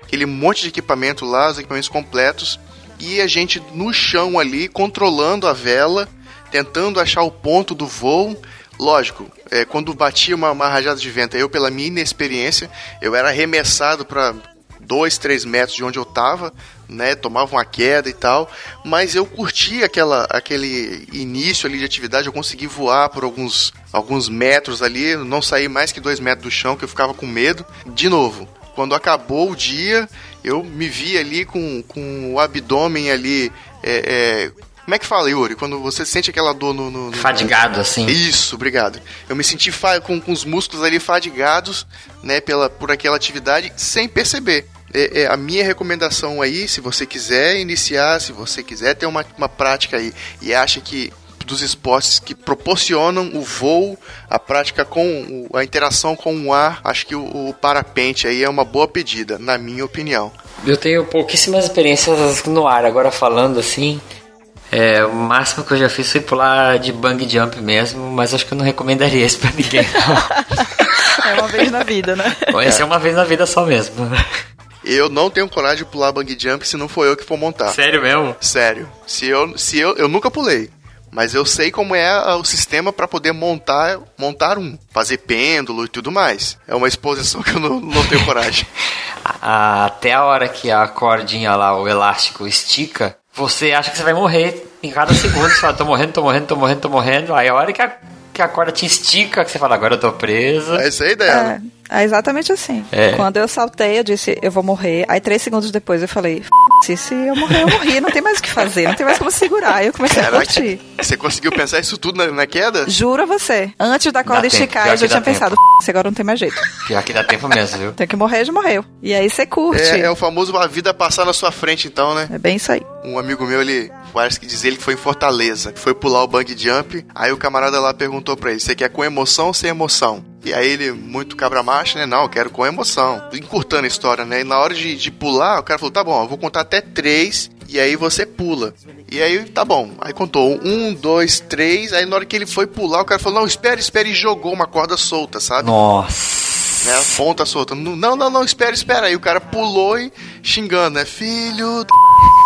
aquele monte de equipamento lá, os equipamentos completos, e a gente no chão ali, controlando a vela, tentando achar o ponto do voo. Lógico, é, quando batia uma, uma rajada de vento, eu, pela minha inexperiência, eu era arremessado para dois, três metros de onde eu estava, né, tomava uma queda e tal, mas eu curti aquela, aquele início ali de atividade, eu consegui voar por alguns, alguns metros ali, não saí mais que dois metros do chão, que eu ficava com medo. De novo, quando acabou o dia, eu me vi ali com, com o abdômen ali, é, é, como é que fala, Yuri? Quando você sente aquela dor no... no, no... Fadigado, assim. Isso, obrigado. Eu me senti fa- com, com os músculos ali fadigados, né, pela, por aquela atividade, sem perceber. É, é, a minha recomendação aí, se você quiser iniciar, se você quiser ter uma, uma prática aí, e acha que dos esportes que proporcionam o voo, a prática com o, a interação com o ar, acho que o, o parapente aí é uma boa pedida, na minha opinião. Eu tenho pouquíssimas experiências no ar, agora falando assim... É, o máximo que eu já fiz foi pular de bungee jump mesmo, mas acho que eu não recomendaria isso pra ninguém, não. É uma vez na vida, né? Esse é uma vez na vida só mesmo. Eu não tenho coragem de pular bungee jump se não for eu que for montar. Sério mesmo? Sério. Se eu, se eu, eu nunca pulei, mas eu sei como é o sistema para poder montar, montar um, fazer pêndulo e tudo mais. É uma exposição que eu não, não tenho coragem. Até a hora que a cordinha lá, o elástico, estica, você acha que você vai morrer em cada segundo. Você fala, tô morrendo, tô morrendo, tô morrendo, tô morrendo. Aí a hora que a, que a corda te estica, que você fala, agora eu tô presa. Essa é a ideia, né? É, é exatamente assim. É. Quando eu saltei, eu disse, eu vou morrer. Aí três segundos depois eu falei, se, se eu morrer, eu morri. Não tem mais o que fazer, não tem mais como segurar. Aí eu comecei Caraca, a curtir. Você conseguiu pensar isso tudo na, na queda? Juro a você. Antes da corda Dá tempo, esticar, pior eu já que dá tinha pensado, se agora não tem mais jeito. Pior que dá tempo mesmo, viu? Tem que morrer, já morreu. E aí você curte. É, É, é o famoso a vida passar na sua frente, então, né? é bem isso aí. Um amigo meu, ele parece que diz ele que foi em Fortaleza, que foi pular o bungee jump. Aí o camarada lá perguntou pra ele, você quer com emoção ou sem emoção? E aí ele, muito cabra macho, né? Não, eu quero com emoção. Encurtando a história, né? E na hora de, de pular, o cara falou, tá bom, eu vou contar até três e aí você pula. E aí, tá bom. Aí contou um, dois, três. Aí na hora que ele foi pular, o cara falou, não, espere, espere. E jogou uma corda solta, sabe? Nossa. Né? Ponta solta. Não, não, não, espera, espera. Aí o cara pulou e xingando, né? Filho do...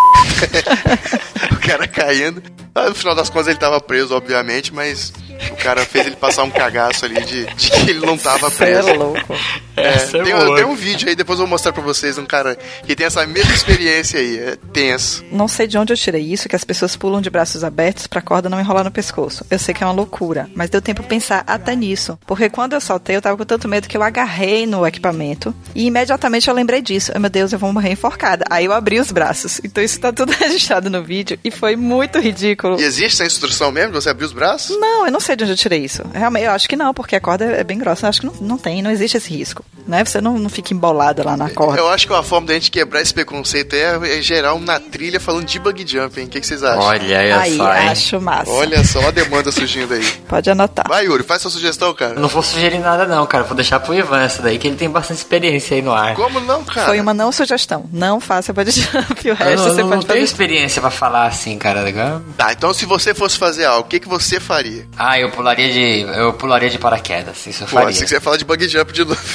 O cara caindo. No final das contas ele tava preso, obviamente, mas o cara fez ele passar um cagaço ali de, de que ele não tava preso. Você é louco. É, Essa é tem, boa. tem um vídeo aí, depois eu vou mostrar pra vocês, um cara que tem essa mesma experiência aí, é tenso. Não sei de onde eu tirei isso, que as pessoas pulam de braços abertos pra corda não enrolar no pescoço. Eu sei que é uma loucura, mas deu tempo pra pensar até nisso. Porque quando eu saltei, eu tava com tanto medo que eu agarrei no equipamento e imediatamente eu lembrei disso. Oh, meu Deus, eu vou morrer enforcada. Aí eu abri os braços. Então isso tá tudo registrado no vídeo e foi muito ridículo. E existe essa instrução mesmo, de você abrir os braços? Não, eu não sei de onde eu tirei isso. Realmente, eu acho que não, porque a corda é bem grossa. Eu acho que não, não tem, não existe esse risco. Né? Você não, não fica embolado lá na corda. Eu acho que uma forma da gente quebrar esse preconceito é, é gerar um na trilha falando de bug jump, hein? O que, que vocês acham? Olha aí, Aí, só, hein? acho massa. Olha só a demanda surgindo aí. Pode anotar. Vai, Yuri, faz sua sugestão, cara. Eu não vou sugerir nada não, cara. Vou deixar pro Ivan essa daí, que ele tem bastante experiência aí no ar. Como não, cara? Foi uma não sugestão. Não faça bungee jump. O resto Eu não, você não, pode não fazer. tenho experiência pra falar assim, cara. Tá, então se você fosse fazer algo, o que, que você faria? Ah, eu pularia de. Eu pularia de paraquedas, isso eu Pô, faria. se você falar de bug jump de novo.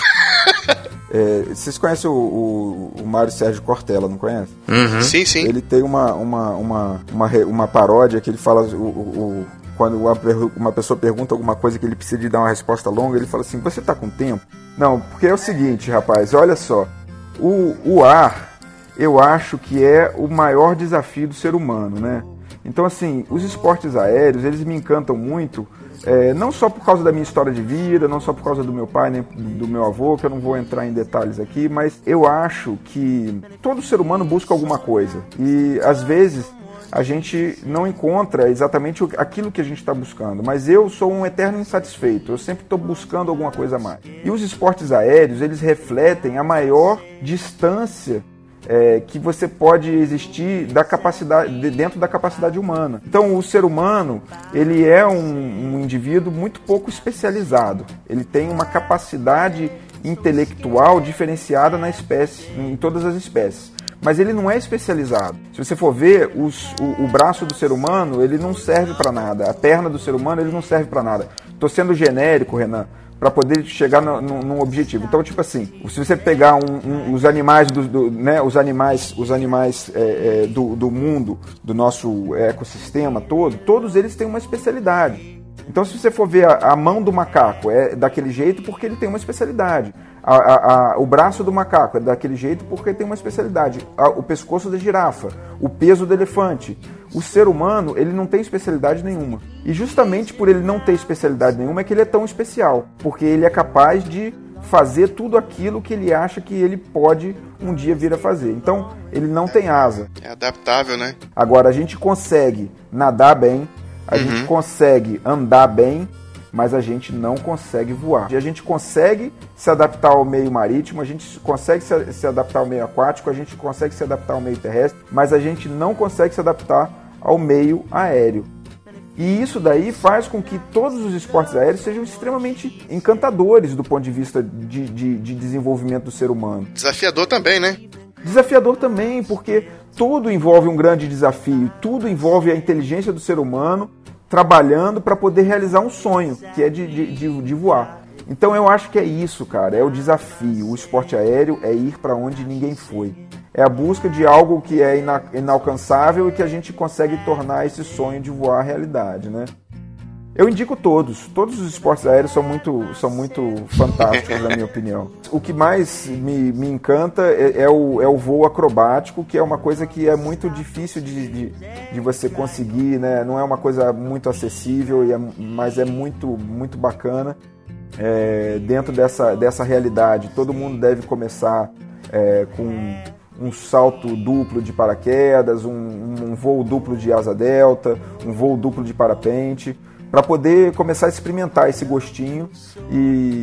É, vocês conhecem o, o, o Mário Sérgio Cortella, não conhece? Uhum. Sim, sim. Ele tem uma, uma, uma, uma, re- uma paródia que ele fala... O, o, o- quando uma, per- uma pessoa pergunta alguma coisa que ele precisa de dar uma resposta longa, ele fala assim, você tá com tempo? Não, porque é o seguinte, rapaz, olha só. O, o ar, eu acho que é o maior desafio do ser humano, né? Então, assim, os esportes aéreos, eles me encantam muito, é, não só por causa da minha história de vida, não só por causa do meu pai, nem do meu avô, que eu não vou entrar em detalhes aqui, mas eu acho que todo ser humano busca alguma coisa. E, às vezes, a gente não encontra exatamente aquilo que a gente está buscando. Mas eu sou um eterno insatisfeito, eu sempre estou buscando alguma coisa a mais. E os esportes aéreos, eles refletem a maior distância É, que você pode existir da capacidade, de, dentro da capacidade humana. Então, o ser humano, ele é um, um indivíduo muito pouco especializado. Ele tem uma capacidade intelectual diferenciada na espécie, em todas as espécies. Mas ele não é especializado. Se você for ver, os, o, o braço do ser humano, ele não serve para nada. A perna do ser humano, ele não serve para nada. Estou sendo genérico, Renan, para poder chegar no, no, num objetivo. Então, tipo assim, se você pegar um, um, os animais, do, do, né, os animais, os animais é, é, do, do mundo, do nosso ecossistema todo, todos eles têm uma especialidade. Então, se você for ver a, a mão do macaco é daquele jeito porque ele tem uma especialidade. A, a, a, o braço do macaco é daquele jeito porque ele tem uma especialidade. A, o pescoço da girafa, o peso do elefante. O ser humano, ele não tem especialidade nenhuma. E justamente por ele não ter especialidade nenhuma é que ele é tão especial. Porque ele é capaz de fazer tudo aquilo que ele acha que ele pode um dia vir a fazer. Então, ele não tem asa. É adaptável, né? Agora, a gente consegue nadar bem, a uhum. gente consegue andar bem, mas a gente não consegue voar. E a gente consegue se adaptar ao meio marítimo, a gente consegue se, se adaptar ao meio aquático, a gente consegue se adaptar ao meio terrestre, mas a gente não consegue se adaptar ao meio aéreo. E isso daí faz com que todos os esportes aéreos sejam extremamente encantadores do ponto de vista de, de, de desenvolvimento do ser humano. Desafiador também, né? Desafiador também, porque tudo envolve um grande desafio, tudo envolve a inteligência do ser humano trabalhando para poder realizar um sonho, que é de, de, de, de voar. Então eu acho que é isso, cara, é o desafio. O esporte aéreo é ir para onde ninguém foi. É a busca de algo que é ina- inalcançável e que a gente consegue tornar esse sonho de voar realidade, né? Eu indico todos. Todos os esportes aéreos são muito, são muito fantásticos, na minha opinião. O que mais me, me encanta é, é, o, é o voo acrobático, que é uma coisa que é muito difícil de, de, de você conseguir, né? Não é uma coisa muito acessível, e é, mas é muito, muito bacana. É, dentro dessa, dessa realidade, todo mundo deve começar é, com um salto duplo de paraquedas, um, um voo duplo de asa delta, um voo duplo de parapente, para poder começar a experimentar esse gostinho e,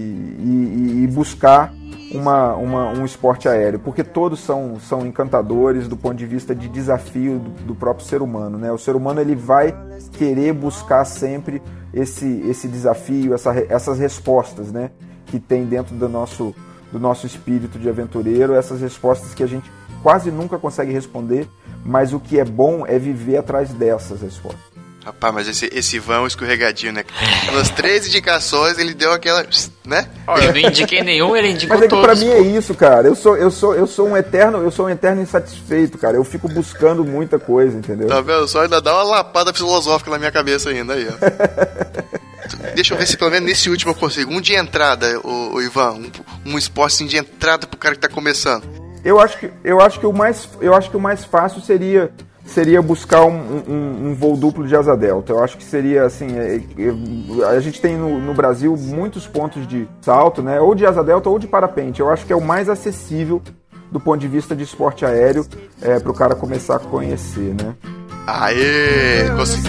e, e buscar uma, uma, um esporte aéreo, porque todos são, são encantadores do ponto de vista de desafio do, do próprio ser humano, né? O ser humano ele vai querer buscar sempre esse, esse desafio, essa, essas respostas, né? Que tem dentro do nosso, do nosso espírito de aventureiro, essas respostas que a gente quase nunca consegue responder, mas o que é bom é viver atrás dessas respostas. Rapaz, mas esse, esse Ivan é um escorregadinho, né? Nas três indicações, ele deu aquela, né? Olha, eu não indiquei nenhum, ele indicou mas é que todos. Pra mim é isso, cara. Eu sou, eu sou, eu sou um eterno, eu sou um eterno insatisfeito, cara. Eu fico buscando muita coisa, entendeu? Tá vendo? Só ainda dá uma lapada filosófica na minha cabeça ainda aí, ó. Deixa eu ver se pelo menos nesse último eu consigo. Um de entrada, o, o Ivan, um, um esporte assim, de entrada pro cara que tá começando. Eu acho que, eu acho que o mais, eu acho que o mais fácil seria seria buscar um, um, um voo duplo de asa delta. Eu acho que seria assim, é, é, a gente tem no, no Brasil muitos pontos de salto, né? Ou de asa delta ou de parapente. Eu acho que é o mais acessível do ponto de vista de esporte aéreo é, para o cara começar a conhecer, né? Aê, consegui.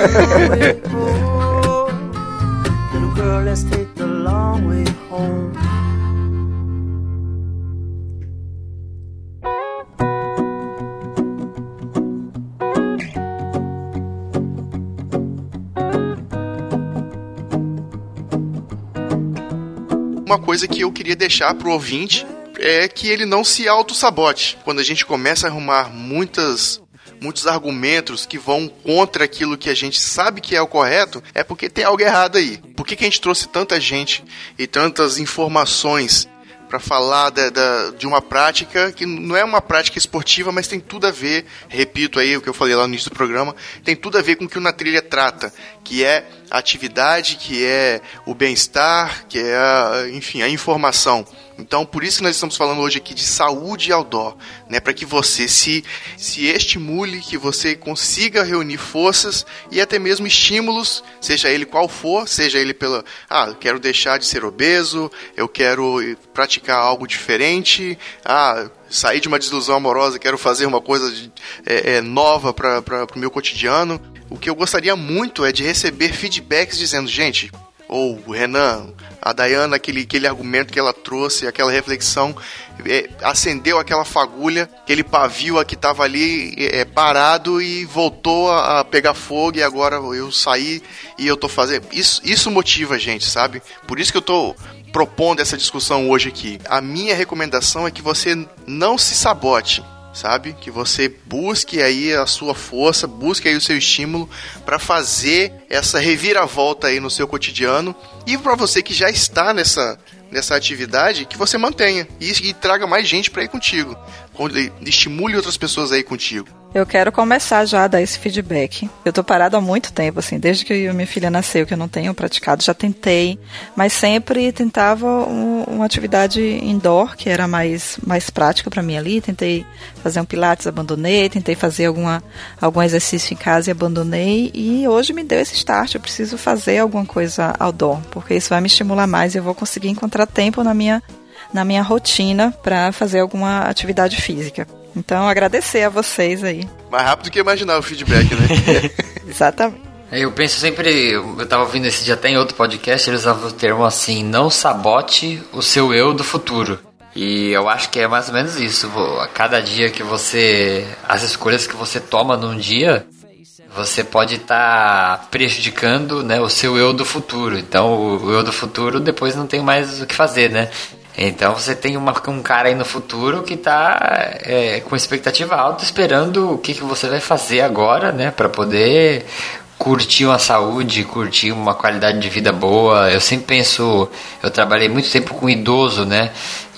Uma coisa que eu queria deixar pro ouvinte é que ele não se auto-sabote. Quando a gente começa a arrumar muitas, muitos argumentos que vão contra aquilo que a gente sabe que é o correto, é porque tem algo errado aí. Por que que a gente trouxe tanta gente e tantas informações para falar da, da, de uma prática que não é uma prática esportiva, mas tem tudo a ver, repito aí o que eu falei lá no início do programa, tem tudo a ver com o que o Na Trilha trata, que é a atividade, que é o bem-estar, que é, a, enfim, a informação. Então, por isso que nós estamos falando hoje aqui de saúde outdoor, né? Para que você se, se estimule, que você consiga reunir forças e até mesmo estímulos, seja ele qual for, seja ele pela, ah, eu quero deixar de ser obeso, eu quero praticar algo diferente, ah, sair de uma desilusão amorosa, quero fazer uma coisa de, é, é, nova para o meu cotidiano. O que eu gostaria muito é de receber feedbacks dizendo, gente, ou o Renan, a Dayana, aquele, aquele argumento que ela trouxe, aquela reflexão, é, acendeu aquela fagulha, aquele pavio que estava ali é, parado e voltou a, a pegar fogo, e agora eu saí e eu tô fazendo. Isso, isso motiva a gente, sabe? Por isso que eu tô propondo essa discussão hoje aqui. A minha recomendação é que você não se sabote. sabe? Que você busque aí a sua força, busque aí o seu estímulo para fazer essa reviravolta aí no seu cotidiano. E para você que já está nessa, nessa atividade, que você mantenha e, e traga mais gente para ir contigo. Estimule outras pessoas aí contigo. Eu quero começar já a dar esse feedback. Eu tô parada há muito tempo, assim, desde que minha filha nasceu, que eu não tenho praticado, já tentei, mas sempre tentava um, uma atividade indoor, que era mais, mais prática para mim ali. Tentei fazer um pilates, abandonei, tentei fazer alguma, algum exercício em casa e abandonei, e hoje me deu esse start. Eu preciso fazer alguma coisa outdoor, porque isso vai me estimular mais e eu vou conseguir encontrar tempo na minha, na minha rotina para fazer alguma atividade física. Então, agradecer a vocês aí. Mais rápido que imaginar o feedback, né? Exatamente. Eu penso sempre, eu tava ouvindo esse dia até em outro podcast, eles usavam o termo assim, não sabote o seu eu do futuro. E eu acho que é mais ou menos isso. A cada dia que você, as escolhas que você toma num dia, você pode estar tá prejudicando, né, o seu eu do futuro. Então, o eu do futuro depois não tem mais o que fazer, né? Então você tem uma, um cara aí no futuro que está é, com expectativa alta, esperando o que, que você vai fazer agora, né, para poder curtir uma saúde, curtir uma qualidade de vida boa. Eu sempre penso, eu trabalhei muito tempo com idoso, né,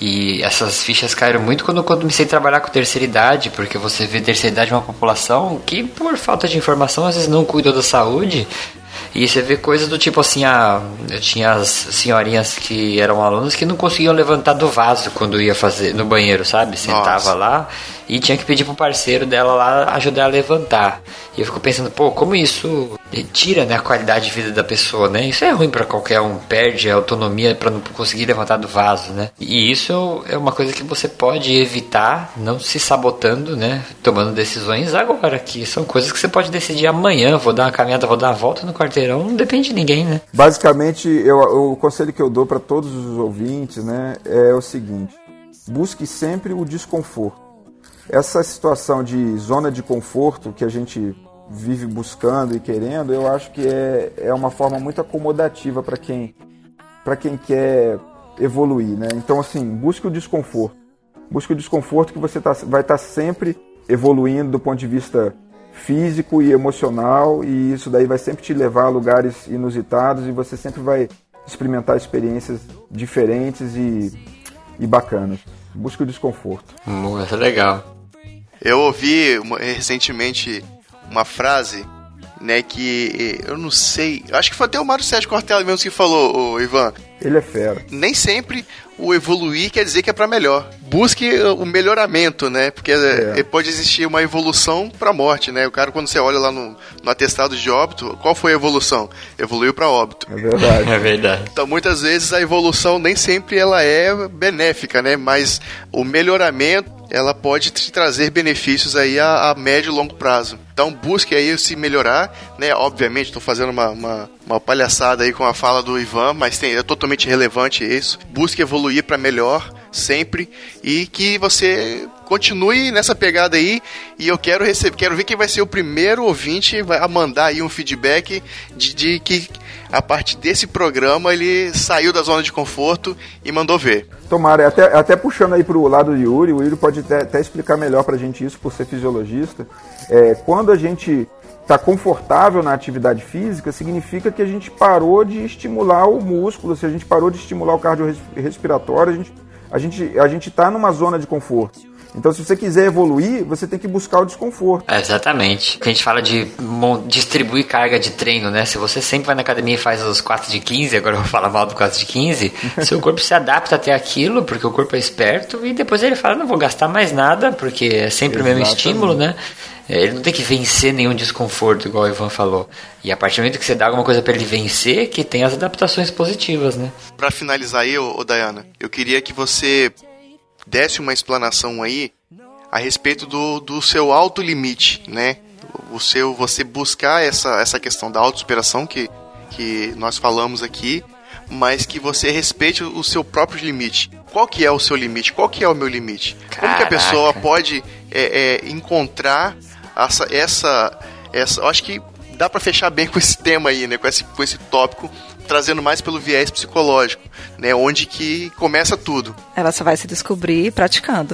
e essas fichas caíram muito quando eu comecei a trabalhar com terceira idade, porque você vê terceira idade uma população que por falta de informação às vezes não cuidou da saúde. E você vê coisas do tipo assim, ah, eu tinha as senhorinhas que eram alunas que não conseguiam levantar do vaso quando ia fazer no banheiro, sabe? Sentava Nossa. lá e tinha que pedir pro parceiro dela lá ajudar a levantar. E eu fico pensando, pô, como isso tira, né, a qualidade de vida da pessoa, né? Isso é ruim pra qualquer um, perde a autonomia pra não conseguir levantar do vaso, né? E isso é uma coisa que você pode evitar, não se sabotando, né? Tomando decisões agora, que são coisas que você pode decidir amanhã, vou dar uma caminhada, vou dar uma volta no quarteirão, não depende de ninguém, né? Basicamente, eu, o conselho que eu dou para todos os ouvintes, né, é o seguinte: busque sempre o desconforto. Essa situação de zona de conforto que a gente vive buscando e querendo, eu acho que é, é uma forma muito acomodativa para quem, para quem quer evoluir, né? Então, assim, busque o desconforto. Busque o desconforto que você tá, vai estar tá sempre evoluindo do ponto de vista físico e emocional, e isso daí vai sempre te levar a lugares inusitados e você sempre vai experimentar experiências diferentes e, e bacanas. Busque o desconforto. Muito legal. Eu ouvi uma, recentemente uma frase, né, que eu não sei, acho que foi até o Mário Sérgio Cortella mesmo que falou, o Ivan. Ele é fera. Nem sempre o evoluir quer dizer que é para melhor. Busque o melhoramento, né? Porque é. pode existir uma evolução para morte, né? O cara, quando você olha lá no, no atestado de óbito, qual foi a evolução? Evoluiu para óbito. É verdade. É verdade. Então, muitas vezes a evolução nem sempre ela é benéfica, né? Mas o melhoramento, ela pode te trazer benefícios aí a, a médio e longo prazo. Então, busque aí se melhorar, né? Obviamente, estou fazendo uma, uma, uma palhaçada aí com a fala do Ivan, mas tem, é totalmente relevante isso. Busque evoluir para melhor, sempre, e que você continue nessa pegada aí. E eu quero receber, quero ver quem vai ser o primeiro ouvinte a mandar aí um feedback de, de que a partir desse programa ele saiu da zona de conforto e mandou ver. Tomara, até, até puxando aí pro lado do Yuri, o Yuri pode até, até explicar melhor pra gente isso, por ser fisiologista. É, quando a gente está confortável na atividade física, significa que a gente parou de estimular o músculo, se a gente parou de estimular o cardiorrespiratório, a gente a gente a gente está numa zona de conforto. Então, se você quiser evoluir, você tem que buscar o desconforto. É, exatamente. A gente fala de distribuir carga de treino, né? Se você sempre vai na academia e faz os quatro de quinze, agora eu vou falar mal do quatro de quinze, seu corpo se adapta até aquilo, porque o corpo é esperto, e depois ele fala, não vou gastar mais nada, porque é sempre Exatamente. o mesmo estímulo, né? Ele não tem que vencer nenhum desconforto, igual o Ivan falou. E a partir do momento que você dá alguma coisa para ele vencer, que tem as adaptações positivas, né? Para finalizar aí, ô, ô Dayana, eu queria que você desse uma explanação aí a respeito do, do seu autolimite, né? O seu, você buscar essa, essa questão da autossuperação que, que nós falamos aqui, mas que você respeite o seu próprio limite. Qual que é o seu limite? Qual que é o meu limite? Caraca. Como que a pessoa pode é, é, encontrar essa, essa, essa... Eu acho que dá para fechar bem com esse tema aí, né? Com esse, com esse tópico, trazendo mais pelo viés psicológico, né? Onde que começa tudo. Ela só vai se descobrir praticando.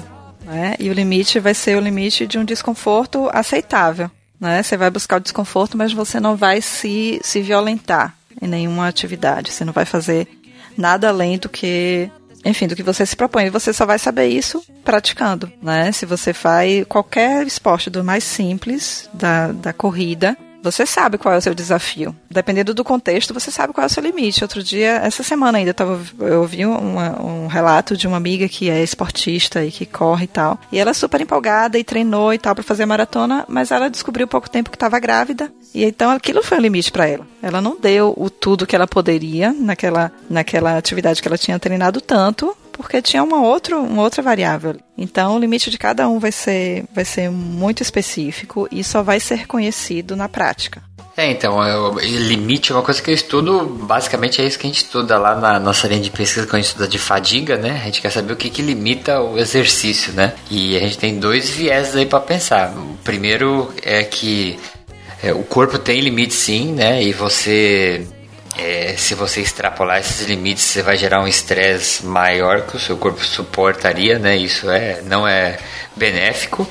né? E o limite vai ser o limite de um desconforto aceitável, né? Você vai buscar o desconforto, mas você não vai se, se violentar em nenhuma atividade. Você não vai fazer nada além do que, enfim, do que você se propõe. E você só vai saber isso praticando, né? Se você faz qualquer esporte, do mais simples, da, da corrida, você sabe qual é o seu desafio. Dependendo do contexto, você sabe qual é o seu limite. Outro dia, essa semana ainda, eu, tava, eu ouvi uma, um relato de uma amiga que é esportista e que corre e tal. E ela é super empolgada e treinou e tal para fazer a maratona, mas ela descobriu há pouco tempo que estava grávida. E então aquilo foi um limite para ela. Ela não deu o tudo que ela poderia naquela, naquela atividade que ela tinha treinado tanto, porque tinha uma, outro, uma outra variável. Então, o limite de cada um vai ser, vai ser muito específico e só vai ser conhecido na prática. É, então, o limite é uma coisa que eu estudo, basicamente é isso que a gente estuda lá na nossa linha de pesquisa, quando a gente estuda de fadiga, né? A gente quer saber o que, que limita o exercício, né? E a gente tem dois vieses aí para pensar. O primeiro é que é, o corpo tem limite sim, né? E você... É, se você extrapolar esses limites, você vai gerar um estresse maior que o seu corpo suportaria, né? Isso é, não é benéfico.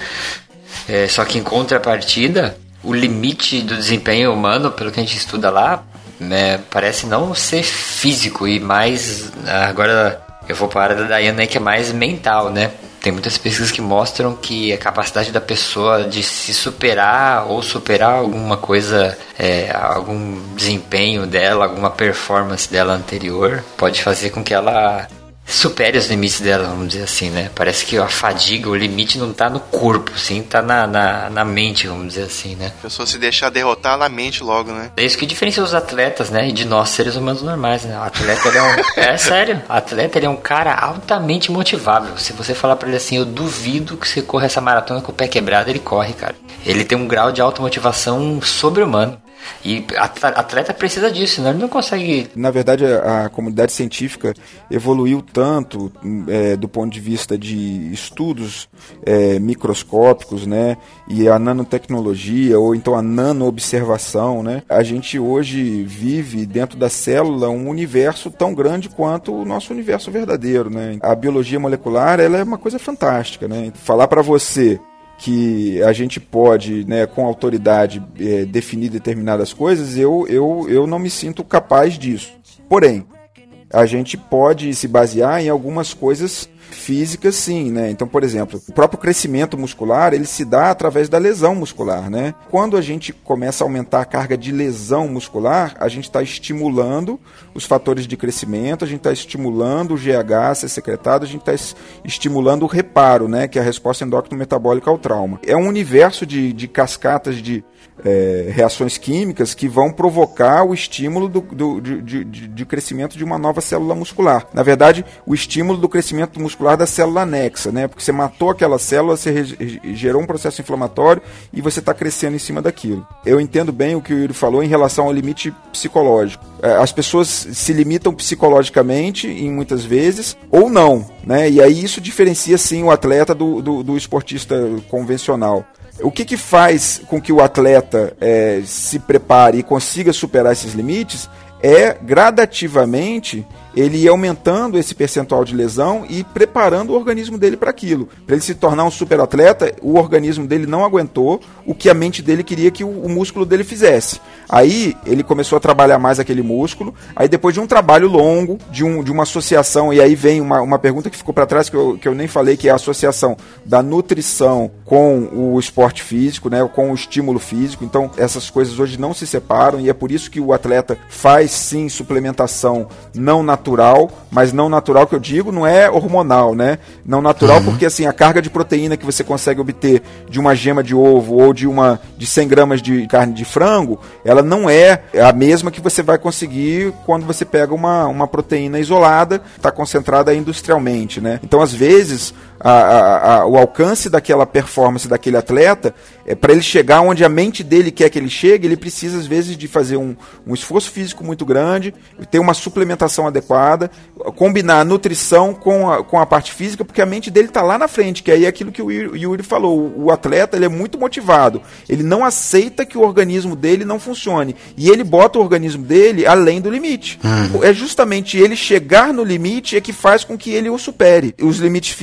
É, só que em contrapartida, o limite do desempenho humano, pelo que a gente estuda lá, né, parece não ser físico e mais... Agora eu vou para a área da Dayana, que é mais mental, né? Tem muitas pesquisas que mostram que a capacidade da pessoa de se superar ou superar alguma coisa, é, algum desempenho dela, alguma performance dela anterior, pode fazer com que ela supere os limites dela, vamos dizer assim, né? Parece que a fadiga, o limite não tá no corpo, sim, tá na, na, na mente, vamos dizer assim, né? A pessoa se deixar derrotar na mente logo, né? É isso que diferencia os atletas, né? E de nós, seres humanos normais, né? O atleta, ele é um... é sério, o atleta, ele é um cara altamente motivável. Se você falar pra ele assim, eu duvido que você corra essa maratona com o pé quebrado, ele corre, cara. Ele tem um grau de automotivação sobre-humano. E atleta precisa disso, senão ele não consegue... Na verdade, a comunidade científica evoluiu tanto é, do ponto de vista de estudos é, microscópicos, né, e a nanotecnologia, ou então a nano-observação, né? A gente hoje vive dentro da célula um universo tão grande quanto o nosso universo verdadeiro, né? A biologia molecular, ela é uma coisa fantástica, né? Falar para você que a gente pode, né, com autoridade, é, definir determinadas coisas, eu, eu, eu não me sinto capaz disso. Porém, a gente pode se basear em algumas coisas físicas, sim, né? Então, por exemplo, o próprio crescimento muscular, ele se dá através da lesão muscular, né? Quando a gente começa a aumentar a carga de lesão muscular, a gente está estimulando os fatores de crescimento, a gente está estimulando o G H a ser secretado, a gente está estimulando o reparo, né? Que é a resposta endócrino-metabólica ao trauma. É um universo de, de cascatas de É, reações químicas que vão provocar o estímulo do, do, de, de, de crescimento de uma nova célula muscular. Na verdade, o estímulo do crescimento muscular da célula anexa, né? Porque você matou aquela célula, você re, gerou um processo inflamatório e você está crescendo em cima daquilo. Eu entendo bem o que o Yuri falou em relação ao limite psicológico. É, as pessoas se limitam psicologicamente, em muitas vezes, ou não, né? E aí isso diferencia sim o atleta do, do, do esportista convencional. O que, que faz com que o atleta é, se prepare e consiga superar esses limites é gradativamente ele ir aumentando esse percentual de lesão e preparando o organismo dele para aquilo. Para ele se tornar um super atleta, o organismo dele não aguentou o que a mente dele queria que o, o músculo dele fizesse. Aí ele começou a trabalhar mais aquele músculo, aí depois de um trabalho longo, de, um, de uma associação, e aí vem uma, uma pergunta que ficou para trás que eu, que eu nem falei, que é a associação da nutrição com o esporte físico, né, com o estímulo físico. Então essas coisas hoje não se separam e é por isso que o atleta faz sim suplementação não natural, natural, mas não natural que eu digo, não é hormonal, né? Não natural uhum. Porque assim, a carga de proteína que você consegue obter de uma gema de ovo ou de, uma, de cem gramas de carne de frango, ela não é a mesma que você vai conseguir quando você pega uma, uma proteína isolada, está concentrada industrialmente, né? Então, às vezes, a, a, a, o alcance daquela performance daquele atleta, é, para ele chegar onde a mente dele quer que ele chegue, ele precisa, às vezes, de fazer um, um esforço físico muito grande, ter uma suplementação adequada, combinar a nutrição com a, com a parte física, porque a mente dele está lá na frente, que aí é aquilo que o Yuri falou, o, o atleta ele é muito motivado, ele não aceita que o organismo dele não funcione, e ele bota o organismo dele além do limite. Uhum. É justamente ele chegar no limite é que faz com que ele o supere. Os limites físicos do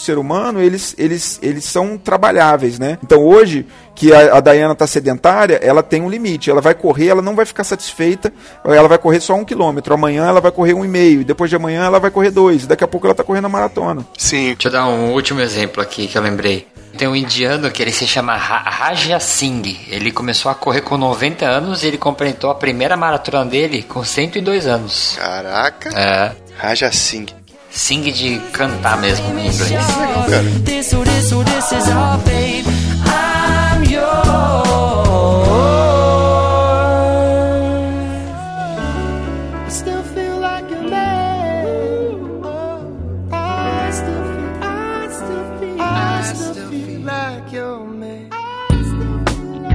ser humano, eles, eles, eles são trabalháveis, né? Então hoje, que a, a Dayana está sedentária, ela tem um limite. Ela vai correr, ela não vai ficar satisfeita, ela vai correr só um quilômetro. Amanhã ela vai correr um e meio, e depois de amanhã ela vai correr dois. Daqui a pouco ela está correndo a maratona. Sim. Deixa eu dar um último exemplo aqui que eu lembrei. Tem um indiano que ele se chama Raja Singh. Ele começou a correr com noventa anos e ele completou a primeira maratona dele com cento e dois anos. Caraca. É. Raja Singh. Singh de cantar mesmo em inglês. Legal, cara. This or this or this is all, babe. I'm yours. I still feel like a man. I still feel, I still feel, I still feel like your man. I still feel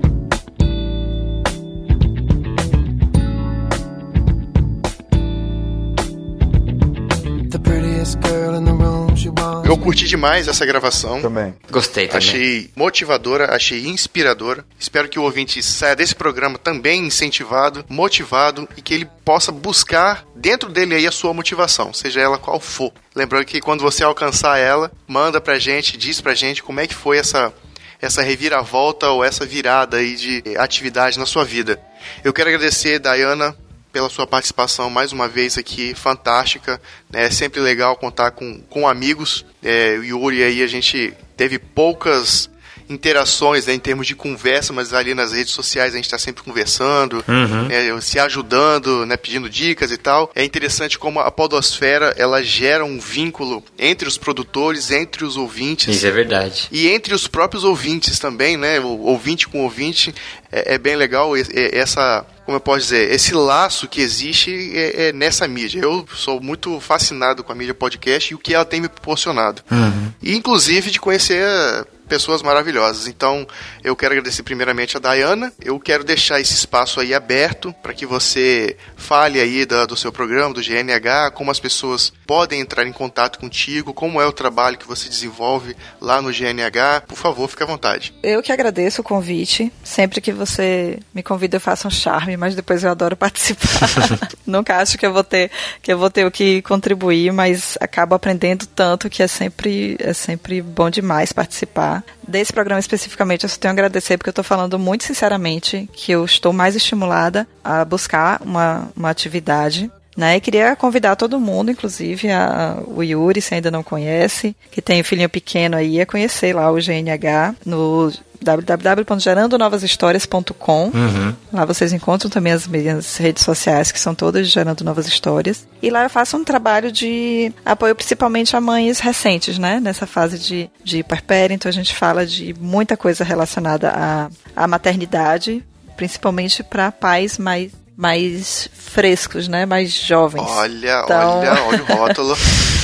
like the prettiest girl in the room. She wants. Eu curti demais essa gravação. Também. Gostei também. Achei motivadora, achei inspiradora. Espero que o ouvinte saia desse programa também incentivado, motivado e que ele possa buscar dentro dele aí a sua motivação, seja ela qual for. Lembrando que quando você alcançar ela, manda pra gente, diz pra gente como é que foi essa, essa reviravolta ou essa virada aí de atividade na sua vida. Eu quero agradecer, Dayana, pela sua participação mais uma vez aqui, fantástica. É sempre legal contar com, com amigos. É, o Yuri aí, a gente teve poucas interações, né, em termos de conversa, mas ali nas redes sociais a gente está sempre conversando, Uhum. né, se ajudando, né, pedindo dicas e tal. É interessante como a podosfera, ela gera um vínculo entre os produtores, entre os ouvintes. Isso é verdade. E entre os próprios ouvintes também, né? O ouvinte com ouvinte, é, é bem legal essa, como eu posso dizer, esse laço que existe é, é nessa mídia. Eu sou muito fascinado com a mídia podcast e o que ela tem me proporcionado. Uhum. E inclusive de conhecer pessoas maravilhosas. Então, eu quero agradecer primeiramente a Dayana. Eu quero deixar esse espaço aí aberto para que você fale aí da, do seu programa, do G N H, como as pessoas podem entrar em contato contigo, como é o trabalho que você desenvolve lá no G N H. Por favor, fique à vontade. Eu que agradeço o convite. Sempre que você me convida, eu faço um charme, mas depois eu adoro participar. Nunca acho que eu vou ter que eu vou ter o que contribuir, mas acabo aprendendo tanto que é sempre, é sempre bom demais participar. Desse programa especificamente, eu só tenho a agradecer, porque eu estou falando muito sinceramente que eu estou mais estimulada a buscar uma, uma atividade, né? E queria convidar todo mundo, inclusive a, o Yuri, se ainda não conhece, que tem um filhinho pequeno aí, a conhecer lá o G N H no w w w ponto gerando novas histórias ponto com. Uhum. Lá vocês encontram também as minhas redes sociais, que são todas Gerando Novas Histórias. E lá eu faço um trabalho de apoio principalmente a mães recentes, né? Nessa fase de, de puerpério. Então a gente fala de muita coisa relacionada à, à maternidade, principalmente para pais mais, mais frescos, né? Mais jovens. Olha, Então, olha, olha o rótulo.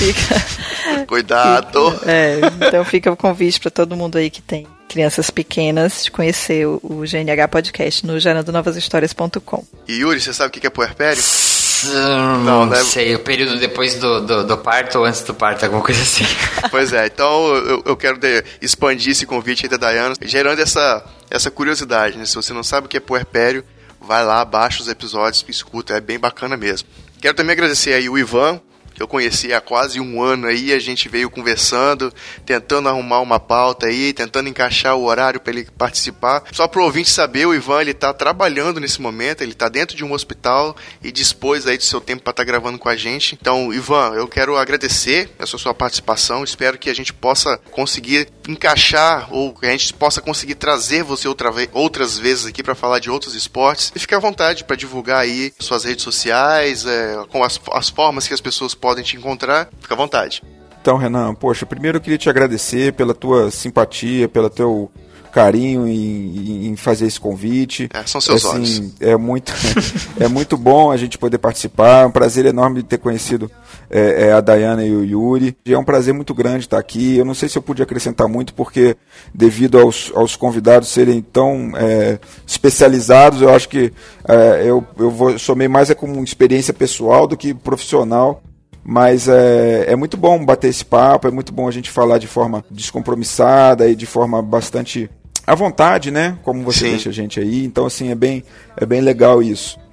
Fica, Cuidado. fica- é, então fica o convite para todo mundo aí que tem crianças pequenas de conhecer o, o G N H Podcast no gerando novas histórias ponto com. E Yuri, você sabe o que é puerpério? Não, Não, né? sei, o período depois do, do, do parto ou antes do parto, alguma coisa assim. Pois é, então eu, eu quero de, expandir esse convite aí da Dayana, gerando essa, essa curiosidade, né? Se você não sabe o que é puerpério, vai lá, baixa os episódios, escuta, é bem bacana mesmo. Quero também agradecer aí o Ivan, que eu conheci há quase um ano aí, a gente veio conversando, tentando arrumar uma pauta aí, tentando encaixar o horário para ele participar. Só para o ouvinte saber, o Ivan, ele tá trabalhando nesse momento, ele tá dentro de um hospital e dispôs aí do seu tempo para estar tá gravando com a gente. Então, Ivan, eu quero agradecer essa sua participação, espero que a gente possa conseguir encaixar, ou que a gente possa conseguir trazer você outra ve- outras vezes aqui para falar de outros esportes. E fique à vontade para divulgar aí suas redes sociais, é, com as, as formas que as pessoas podem te encontrar. Fica à vontade. Então, Renan, poxa, primeiro eu queria te agradecer pela tua simpatia, pelo teu carinho em, em fazer esse convite. É, são seus assim, olhos. É muito, é muito bom a gente poder participar. É um prazer enorme de ter conhecido é, é, a Dayana e o Yuri. É um prazer muito grande estar aqui. Eu não sei se eu pude acrescentar muito, porque devido aos, aos convidados serem tão é, especializados, eu acho que é, eu, eu vou, somei mais é como experiência pessoal do que profissional. Mas é, é muito bom bater esse papo, é muito bom a gente falar de forma descompromissada e de forma bastante à vontade, né? Como você Sim. deixa a gente aí. Então, assim, é bem, é bem legal isso.